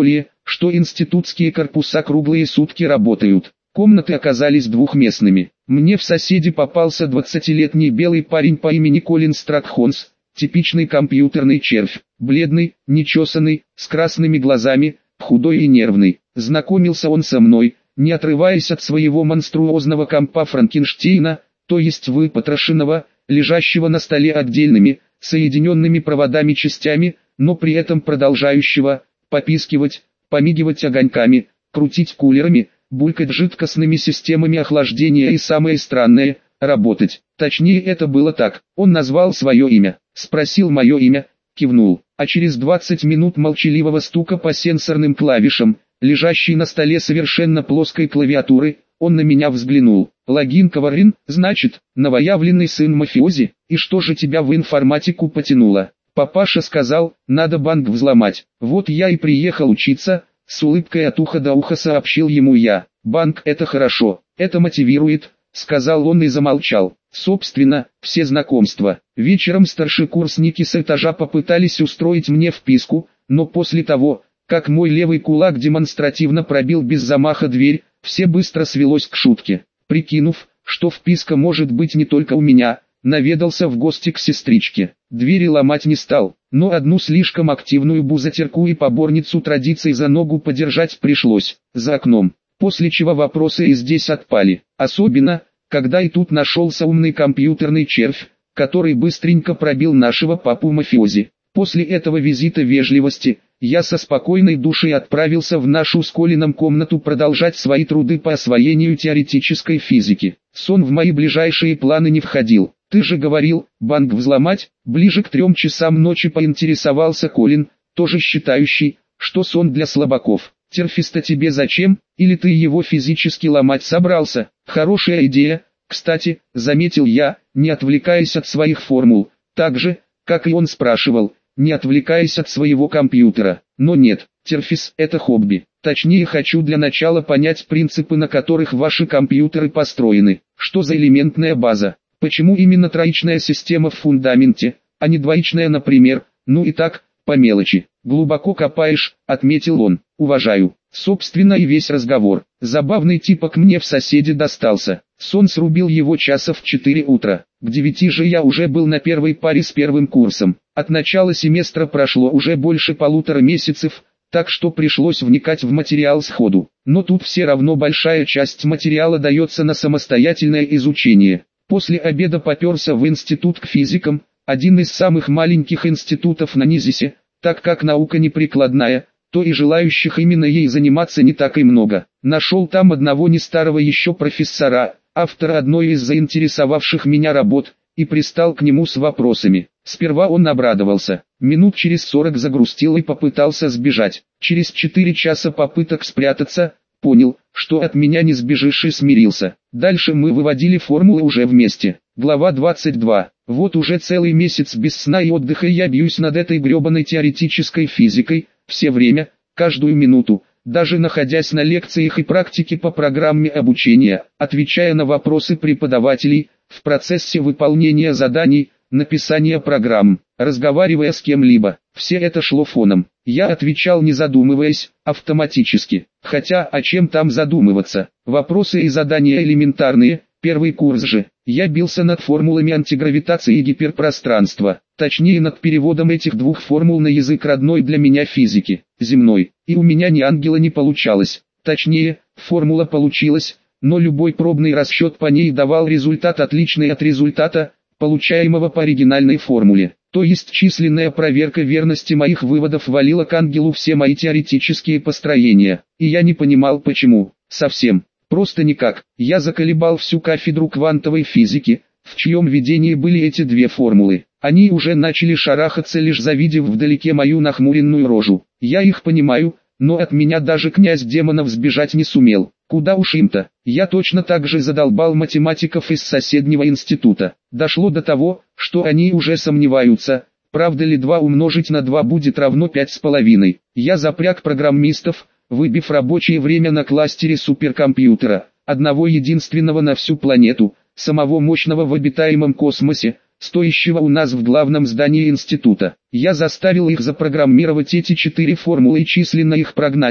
что институтские корпуса круглые сутки работают. Комнаты оказались двухместными. Мне в соседи попался двадцатилетний белый парень по имени Колин Стратхонс, типичный компьютерный червь, бледный, нечесанный, с красными глазами, худой и нервный. Знакомился он со мной, не отрываясь от своего монструозного компа Франкенштейна, то есть выпотрошенного, лежащего на столе отдельными, соединенными проводами частями, но при этом продолжающего попискивать, помигивать огоньками, крутить кулерами, булькать жидкостными системами охлаждения и самое странное – работать. Точнее, это было так. Он назвал свое имя, спросил мое имя, кивнул, а через двадцать минут молчаливого стука по сенсорным клавишам, лежащей на столе совершенно плоской клавиатуры, он на меня взглянул. «Логин Коварин, значит, новоявленный сын мафиози, и что же тебя в информатику потянуло?» Папаша сказал, надо банк взломать. Вот я и приехал учиться, с улыбкой от уха до уха сообщил ему я. Банк – это хорошо, это мотивирует, сказал он и замолчал. Собственно, все знакомства. Вечером старшекурсники с этажа попытались устроить мне вписку, но после того, как мой левый кулак демонстративно пробил без замаха дверь, все быстро свелось к шутке. Прикинув, что вписка может быть не только у меня, наведался в гости к сестричке. Двери ломать не стал, но одну слишком активную бузатерку и поборницу традиций за ногу подержать пришлось, за окном. После чего вопросы и здесь отпали. Особенно, когда и тут нашелся умный компьютерный червь, который быстренько пробил нашего папу-мафиози. После этого визита вежливости, я со спокойной душей отправился в нашу с Колином комнату продолжать свои труды по освоению теоретической физики. Сон в мои ближайшие планы не входил. «Ты же говорил, банк взломать?» Ближе к трем часам ночи поинтересовался Колин, тоже считающий, что сон для слабаков. «Терфиста тебе зачем? Или ты его физически ломать собрался?» «Хорошая идея, кстати», заметил я, не отвлекаясь от своих формул, так же, как и он спрашивал, не отвлекаясь от своего компьютера. Но нет, терфис – это хобби. Точнее, хочу для начала понять принципы, на которых ваши компьютеры построены. Что за элементная база? Почему именно троичная система в фундаменте, а не двоичная, например? Ну и так, по мелочи. Глубоко копаешь, отметил он. Уважаю. Собственно и весь разговор. Забавный типок мне в соседе достался. Сон срубил его часа в четыре утра. К девяти же я уже был на первой паре с первым курсом. От начала семестра прошло уже больше полутора месяцев, так что пришлось вникать в материал сходу. Но тут все равно большая часть материала дается на самостоятельное изучение. После обеда попёрся в институт к физикам, один из самых маленьких институтов на Низисе, так как наука неприкладная, то и желающих именно ей заниматься не так и много. Нашел там одного не старого еще профессора, автора одной из заинтересовавших меня работ, и пристал к нему с вопросами. Сперва он обрадовался, минут через сорок загрустил и попытался сбежать. Через четыре часа попыток спрятаться, понял, что от меня не сбежишь, и смирился. Дальше мы выводили формулы уже вместе. Глава двадцать два. Вот уже целый месяц без сна и отдыха я бьюсь над этой гребаной теоретической физикой, все время, каждую минуту, даже находясь на лекциях и практике по программе обучения, отвечая на вопросы преподавателей, в процессе выполнения заданий, написания программ, разговаривая с кем-либо. Все это шло фоном. Я отвечал не задумываясь, автоматически. Хотя о чем там задумываться? Вопросы и задания элементарные, первый курс же. Я бился над формулами антигравитации и гиперпространства. Точнее, над переводом этих двух формул на язык родной для меня физики, земной. И у меня ни ангела не получалось. Точнее, формула получилась, но любой пробный расчет по ней давал результат отличный от результата, получаемого по оригинальной формуле. То есть численная проверка верности моих выводов валила к ангелу все мои теоретические построения. И я не понимал почему. Совсем. Просто никак. Я заколебал всю кафедру квантовой физики, в чьем ведении были эти две формулы. Они уже начали шарахаться, лишь завидев вдалеке мою нахмуренную рожу. Я их понимаю, но от меня даже князь демонов сбежать не сумел. Куда уж им-то. Я точно так же задолбал математиков из соседнего института. Дошло до того, что они уже сомневаются, правда ли два умножить на два будет равно пять с половиной. Я запряг программистов, выбив рабочее время на кластере суперкомпьютера, одного единственного на всю планету, самого мощного в обитаемом космосе, стоящего у нас в главном здании института. Я заставил их запрограммировать эти четыре формулы и численно их прогнать,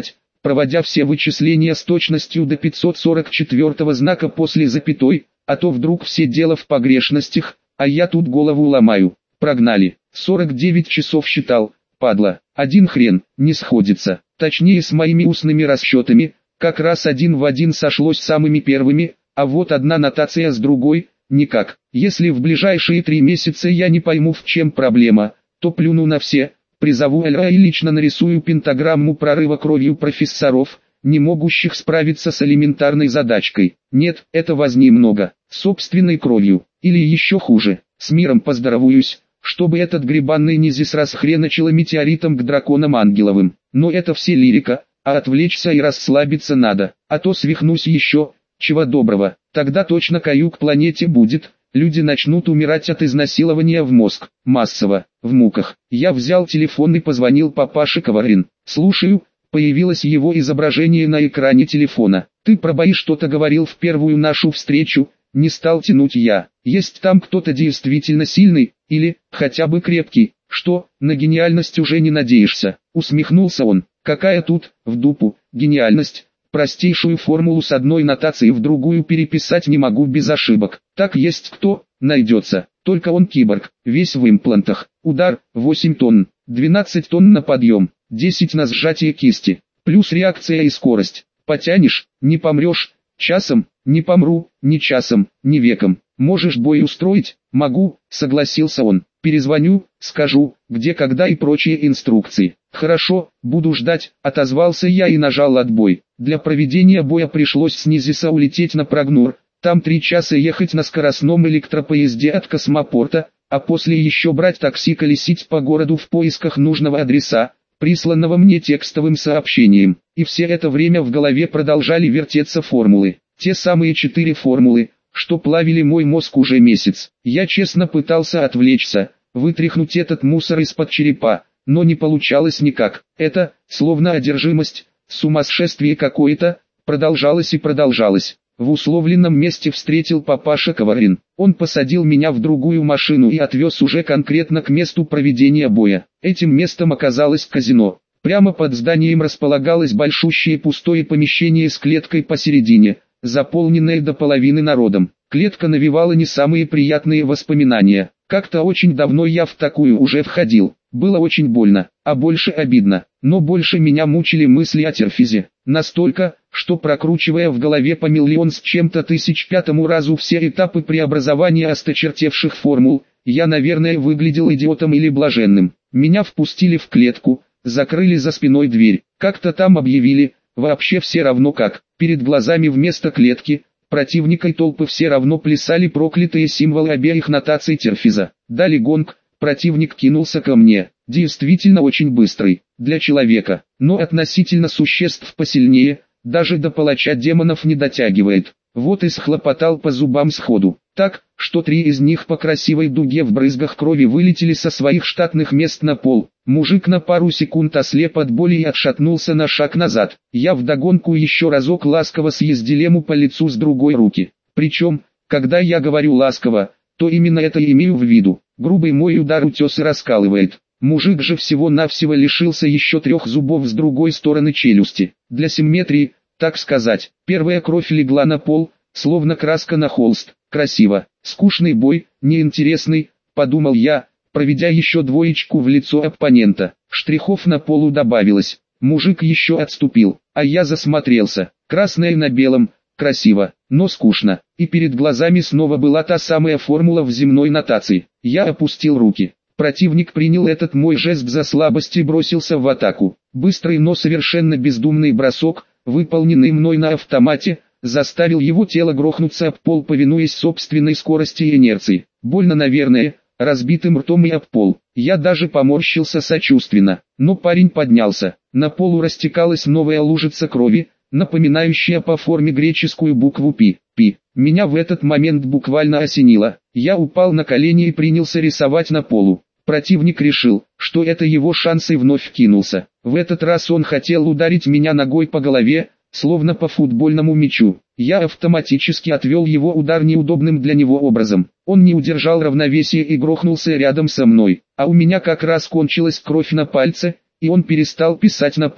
проводя все вычисления с точностью до пятьсот сорок четвёртого знака после запятой, а то вдруг все дело в погрешностях, а я тут голову ломаю. Прогнали. сорок девять часов считал, падла. Один хрен, не сходится. Точнее с моими устными расчетами, как раз один в один сошлось самыми первыми, а вот одна нотация с другой, никак. Если в ближайшие три месяца я не пойму, в чем проблема, то плюну на все, призову Эльра и лично нарисую пентаграмму прорыва кровью профессоров, не могущих справиться с элементарной задачкой. Нет, это возни много. Собственной кровью. Или еще хуже, с миром поздороваюсь, чтобы этот гребанный низис расхреначило метеоритом к драконам ангеловым. Но это все лирика, а отвлечься и расслабиться надо, а то свихнусь еще, чего доброго, тогда точно каюк планете будет, люди начнут умирать от изнасилования в мозг, массово, в муках. Я взял телефон и позвонил папаше Коварин. «Слушаю», появилось его изображение на экране телефона. «Ты про бои что-то говорил в первую нашу встречу», не стал тянуть я. «Есть там кто-то действительно сильный, или, хотя бы крепкий, что, на гениальность уже не надеешься?» Усмехнулся он. «Какая тут, в дупу, гениальность? Простейшую формулу с одной нотацией в другую переписать не могу без ошибок. Так есть кто, найдется, только он киборг, весь в имплантах. Удар, восемь тонн, двенадцать тонн на подъем, десять на сжатие кисти, плюс реакция и скорость. Потянешь, не помрешь, часом, не помру, ни часом, ни веком. Можешь бой устроить?» «Могу», согласился он. «Перезвоню, скажу, где, когда и прочие инструкции». «Хорошо, буду ждать», отозвался я и нажал отбой. Для проведения боя пришлось с Низиса улететь на Прогнур, там три часа ехать на скоростном электропоезде от космопорта, а после еще брать такси колесить по городу в поисках нужного адреса, присланного мне текстовым сообщением. И все это время в голове продолжали вертеться формулы. Те самые четыре формулы, что плавили мой мозг уже месяц. Я честно пытался отвлечься, вытряхнуть этот мусор из-под черепа, но не получалось никак. Это, словно одержимость, сумасшествие какое-то, продолжалось и продолжалось. В условленном месте встретил папаша Коварин. Он посадил меня в другую машину и отвез уже конкретно к месту проведения боя. Этим местом оказалось казино. Прямо под зданием располагалось большущее пустое помещение с клеткой посередине, заполненное до половины народом. Клетка навевала не самые приятные воспоминания. Как-то очень давно я в такую уже входил. Было очень больно, а больше обидно. Но больше меня мучили мысли о терфизе. Настолько, что прокручивая в голове по миллион с чем-то тысяч пятому разу все этапы преобразования осточертевших формул, я, наверное, выглядел идиотом или блаженным. Меня впустили в клетку, закрыли за спиной дверь. Как-то там объявили, вообще все равно как. Перед глазами вместо клетки, противника и толпы все равно плясали проклятые символы обеих нотаций терфиза. Дали гонг, противник кинулся ко мне. Действительно очень быстрый, для человека, но относительно существ посильнее, даже до палача демонов не дотягивает. Вот и схлопотал по зубам сходу, так, что три из них по красивой дуге в брызгах крови вылетели со своих штатных мест на пол. Мужик на пару секунд ослеп от боли и отшатнулся на шаг назад. Я вдогонку еще разок ласково съездил ему по лицу с другой руки. Причем, когда я говорю ласково, то именно это и имею в виду. Грубый мой удар утесы раскалывает. Мужик же всего-навсего лишился еще трех зубов с другой стороны челюсти. Для симметрии, так сказать, первая кровь легла на пол, словно краска на холст. Красиво. Скучный бой, неинтересный, подумал я, проведя еще двоечку в лицо оппонента. Штрихов на полу добавилось. Мужик еще отступил, а я засмотрелся. Красное на белом, красиво, но скучно. И перед глазами снова была та самая формула в земной нотации. Я опустил руки. Противник принял этот мой жест за слабость и бросился в атаку. Быстрый, но совершенно бездумный бросок, выполненный мной на автомате, заставил его тело грохнуться об пол, повинуясь собственной скорости и инерции. Больно, наверное, разбитым ртом и об пол. Я даже поморщился сочувственно, но парень поднялся. На полу растекалась новая лужица крови, напоминающая по форме греческую букву «Пи». «Пи». Меня в этот момент буквально осенило. Я упал на колени и принялся рисовать на полу. Противник решил, что это его шанс и вновь кинулся. В этот раз он хотел ударить меня ногой по голове, словно по футбольному мячу. Я автоматически отвел его удар неудобным для него образом. Он не удержал равновесие и грохнулся рядом со мной. А у меня как раз кончилась кровь на пальце, и он перестал писать на полу.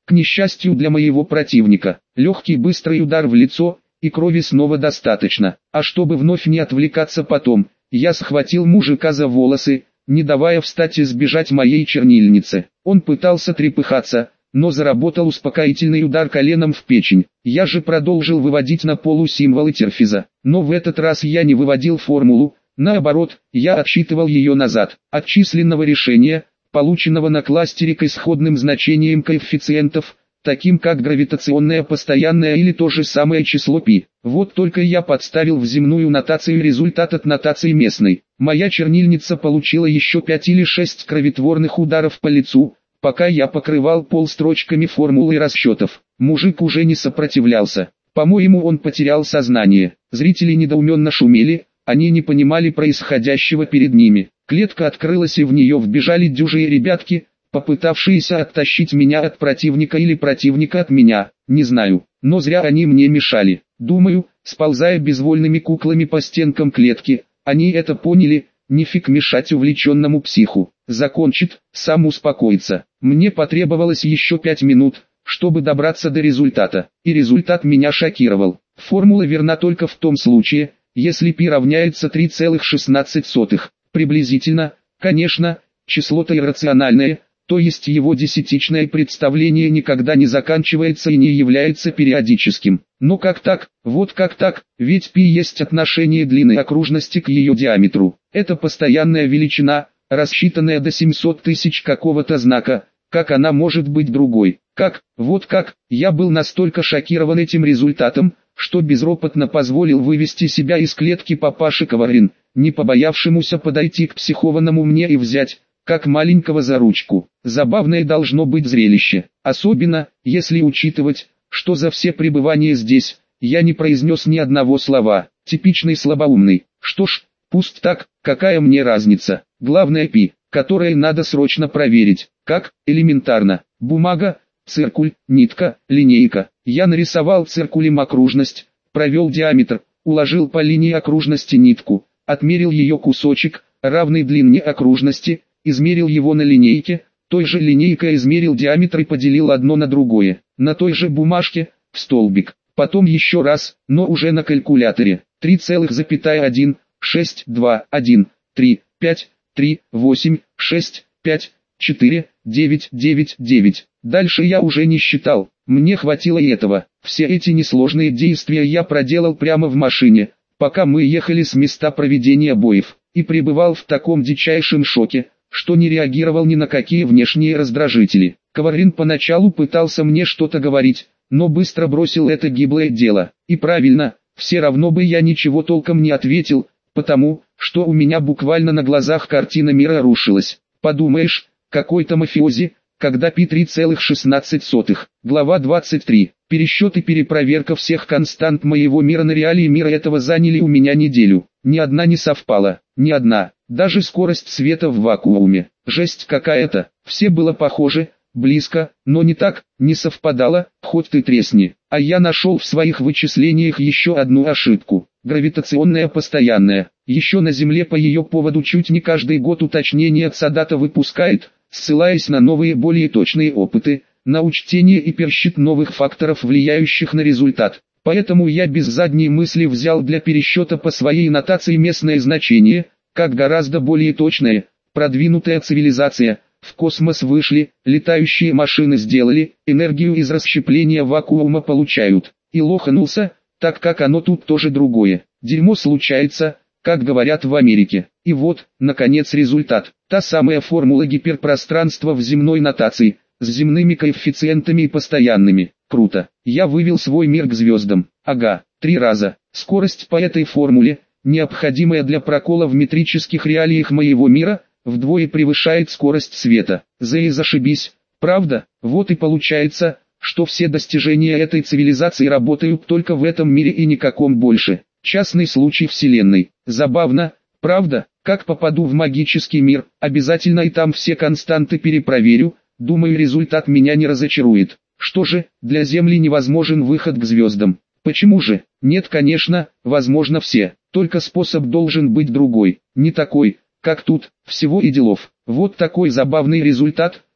К несчастью для моего противника, легкий быстрый удар в лицо, и крови снова достаточно. А чтобы вновь не отвлекаться потом, я схватил мужика за волосы, не давая встать и сбежать моей чернильнице. Он пытался трепыхаться, но заработал успокоительный удар коленом в печень. Я же продолжил выводить на полу символы терфиза. Но в этот раз я не выводил формулу, наоборот, я отсчитывал ее назад. От численного решения, полученного на кластере к исходным значениям коэффициентов, таким как гравитационное постоянное или то же самое число π. Вот только я подставил в земную нотацию результат от нотации местной. Моя чернильница получила еще пять или шесть кровотворных ударов по лицу, пока я покрывал пол строчками формулы расчетов. Мужик уже не сопротивлялся. По-моему, он потерял сознание. Зрители недоуменно шумели, они не понимали происходящего перед ними. Клетка открылась, и в нее вбежали дюжие ребятки, попытавшиеся оттащить меня от противника или противника от меня, не знаю, но зря они мне мешали. Думаю, сползая безвольными куклами по стенкам клетки, они это поняли, нифиг мешать увлеченному психу. Закончит, сам успокоится. Мне потребовалось еще пять минут, чтобы добраться до результата, и результат меня шокировал. Формула верна только в том случае, если π равняется три целых шестнадцать сотых. Приблизительно, конечно, число-то иррациональное, то есть его десятичное представление никогда не заканчивается и не является периодическим. Но как так? Вот как так? Ведь π есть отношение длины окружности к ее диаметру. Это постоянная величина, рассчитанная до семисот тысяч какого-то знака. Как она может быть другой? Как? Вот как? Я был настолько шокирован этим результатом, что безропотно позволил вывести себя из клетки папаши Коварин, не побоявшемуся подойти к психованному мне и взять, как маленького за ручку. Забавное должно быть зрелище, особенно, если учитывать, что за все пребывания здесь, я не произнес ни одного слова. Типичный слабоумный. Что ж, пусть так, какая мне разница. Главное π, которое надо срочно проверить. Как? Элементарно. Бумага, циркуль, нитка, линейка. Я нарисовал циркулем окружность, провел диаметр, уложил по линии окружности нитку, отмерил ее кусочек, равный длине окружности, измерил его на линейке, той же линейкой измерил диаметр и поделил одно на другое, на той же бумажке, в столбик, потом еще раз, но уже на калькуляторе, три целых один, шесть, два, один, три, пять, три, восемь, шесть, пять, четыре, девять, девять, девять. Дальше я уже не считал, мне хватило и этого. Все эти несложные действия я проделал прямо в машине, пока мы ехали с места проведения боев, и пребывал в таком дичайшем шоке, что не реагировал ни на какие внешние раздражители. Коварин поначалу пытался мне что-то говорить, но быстро бросил это гиблое дело. И правильно, все равно бы я ничего толком не ответил, потому, что у меня буквально на глазах картина мира рушилась. Подумаешь, какой-то мафиози, когда π три целых шестнадцать сотых. Глава двадцать три. Пересчет и перепроверка всех констант моего мира на реалии мира этого заняли у меня неделю. Ни одна не совпала, ни одна. Даже скорость света в вакууме. Жесть какая-то. Все было похоже, близко, но не так, не совпадало, хоть ты тресни. А я нашел в своих вычислениях еще одну ошибку. Гравитационная постоянная. Еще на Земле по ее поводу чуть не каждый год уточнение Цадата выпускает, ссылаясь на новые более точные опыты, на учтение и пересчет новых факторов, влияющих на результат. Поэтому я без задней мысли взял для пересчета по своей нотации местное значение, как гораздо более точное. Продвинутая цивилизация, в космос вышли, летающие машины сделали, энергию из расщепления вакуума получают. И лоханулся, так как оно тут тоже другое. Дерьмо случается, как говорят в Америке. И вот, наконец, результат. Та самая формула гиперпространства в земной нотации, с земными коэффициентами и постоянными. Круто. Я вывел свой мир к звездам. Ага, три раза. Скорость по этой формуле, необходимая для прокола в метрических реалиях моего мира, вдвое превышает скорость света. Зэй, зашибись. Правда? Вот и получается, что все достижения этой цивилизации работают только в этом мире и никаком больше. Частный случай вселенной. Забавно, правда? Как попаду в магический мир, обязательно и там все константы перепроверю, думаю, результат меня не разочарует. Что же, для Земли невозможен выход к звездам. Почему же? Нет, конечно, возможно все, только способ должен быть другой, не такой, как тут, всего и делов. Вот такой забавный результат,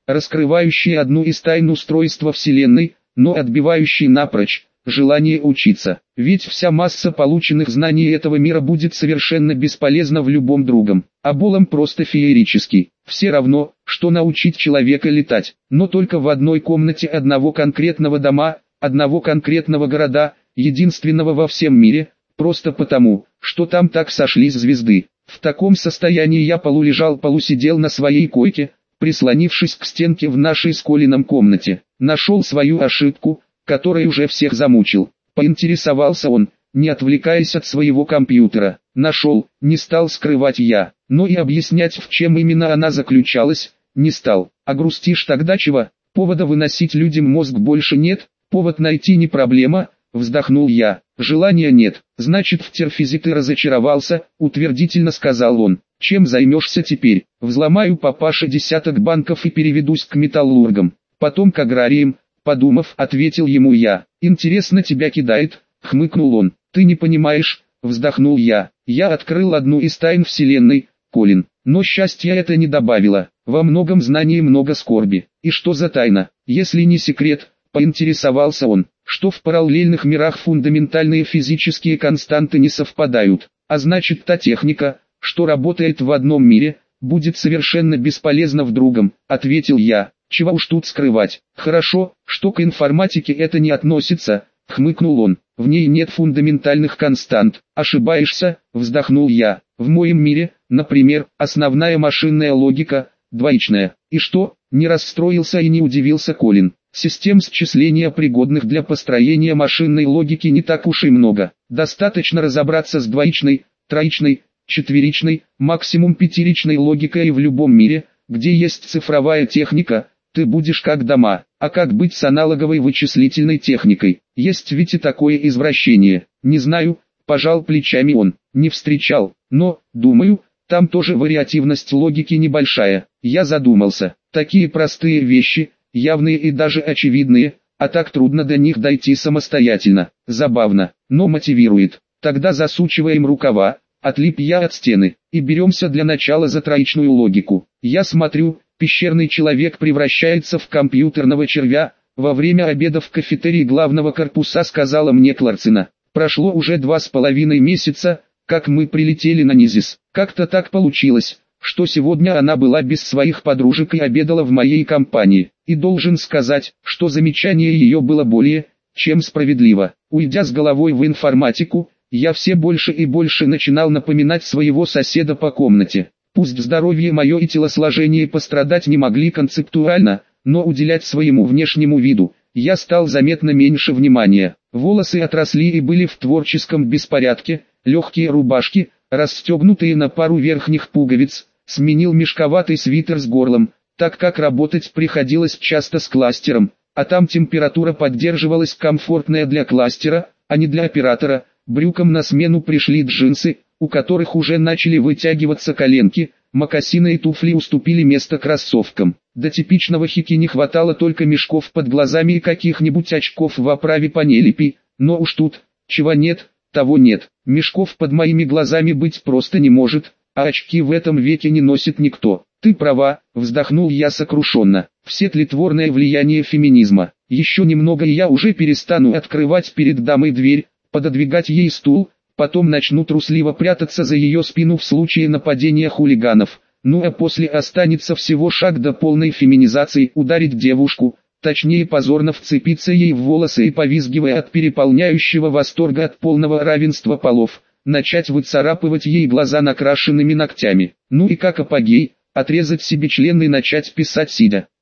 раскрывающие одну из тайн устройства Вселенной, но отбивающие напрочь желание учиться. Ведь вся масса полученных знаний этого мира будет совершенно бесполезна в любом другом. А Болом просто феерический. Все равно, что научить человека летать, но только в одной комнате одного конкретного дома, одного конкретного города, единственного во всем мире, просто потому, что там так сошлись звезды. В таком состоянии я полулежал, полусидел на своей койке, прислонившись к стенке в нашей с Колином комнате. Нашел свою ошибку, который уже всех замучил. Поинтересовался он, не отвлекаясь от своего компьютера. Нашел, не стал скрывать я, но и объяснять, в чем именно она заключалась, не стал. А грустишь тогда чего? Повода выносить людям мозг больше нет, повод найти не проблема, вздохнул я. Желания нет, значит в терфизе ты разочаровался, утвердительно сказал он. Чем займешься теперь? Взломаю папаше десяток банков и переведусь к металлургам, потом к аграриям. Подумав, ответил ему я. Интересно тебя кидает, хмыкнул он. Ты не понимаешь, вздохнул я. Я открыл одну из тайн Вселенной, Колин. Но счастья это не добавило. Во многом знаний много скорби. И что за тайна? Если не секрет, поинтересовался он, что в параллельных мирах фундаментальные физические константы не совпадают. А значит та техника, что работает в одном мире, будет совершенно бесполезна в другом, ответил я. Чего уж тут скрывать. Хорошо, что к информатике это не относится, хмыкнул он. В ней нет фундаментальных констант. Ошибаешься, вздохнул я. В моем мире, например, основная машинная логика, двоичная. И что? Не расстроился и не удивился Колин. Систем счисления, пригодных для построения машинной логики, не так уж и много. Достаточно разобраться с двоичной, троичной, четверичной, максимум пятиричной логикой, и в любом мире, где есть цифровая техника, ты будешь как дома. А как быть с аналоговой вычислительной техникой? Есть ведь и такое извращение. Не знаю, пожал плечами он. Не встречал, но, думаю, там тоже вариативность логики небольшая. Я задумался. Такие простые вещи, явные и даже очевидные, а так трудно до них дойти самостоятельно. Забавно, но мотивирует. Тогда засучиваем рукава, отлип я от стены, и беремся для начала за троичную логику. Я смотрю, пещерный человек превращается в компьютерного червя. Во время обеда в кафетерии главного корпуса сказала мне Кларцина. Прошло уже два с половиной месяца, как мы прилетели на Низис. Как-то так получилось, что сегодня она была без своих подружек и обедала в моей компании. И должен сказать, что замечание ее было более, чем справедливо. Уйдя с головой в информатику, я все больше и больше начинал напоминать своего соседа по комнате. Пусть здоровье мое и телосложение пострадать не могли концептуально, но уделять своему внешнему виду я стал заметно меньше внимания. Волосы отросли и были в творческом беспорядке, легкие рубашки, расстегнутые на пару верхних пуговиц, сменил мешковатый свитер с горлом, так как работать приходилось часто с кластером, а там температура поддерживалась комфортная для кластера, а не для оператора. Брюкам на смену пришли джинсы, у которых уже начали вытягиваться коленки, мокасины и туфли уступили место кроссовкам. До типичного хики не хватало только мешков под глазами и каких-нибудь очков в оправе Панелипи, но уж тут, чего нет, того нет. Мешков под моими глазами быть просто не может, а очки в этом веке не носит никто. Ты права, вздохнул я сокрушенно. Все тлетворное влияние феминизма. Еще немного и я уже перестану открывать перед дамой дверь, пододвигать ей стул, потом начну трусливо прятаться за ее спину в случае нападения хулиганов. Ну а после останется всего шаг до полной феминизации, ударить девушку, точнее позорно вцепиться ей в волосы и, повизгивая от переполняющего восторга от полного равенства полов, начать выцарапывать ей глаза накрашенными ногтями. Ну и как апогей, отрезать себе член и начать писать сидя.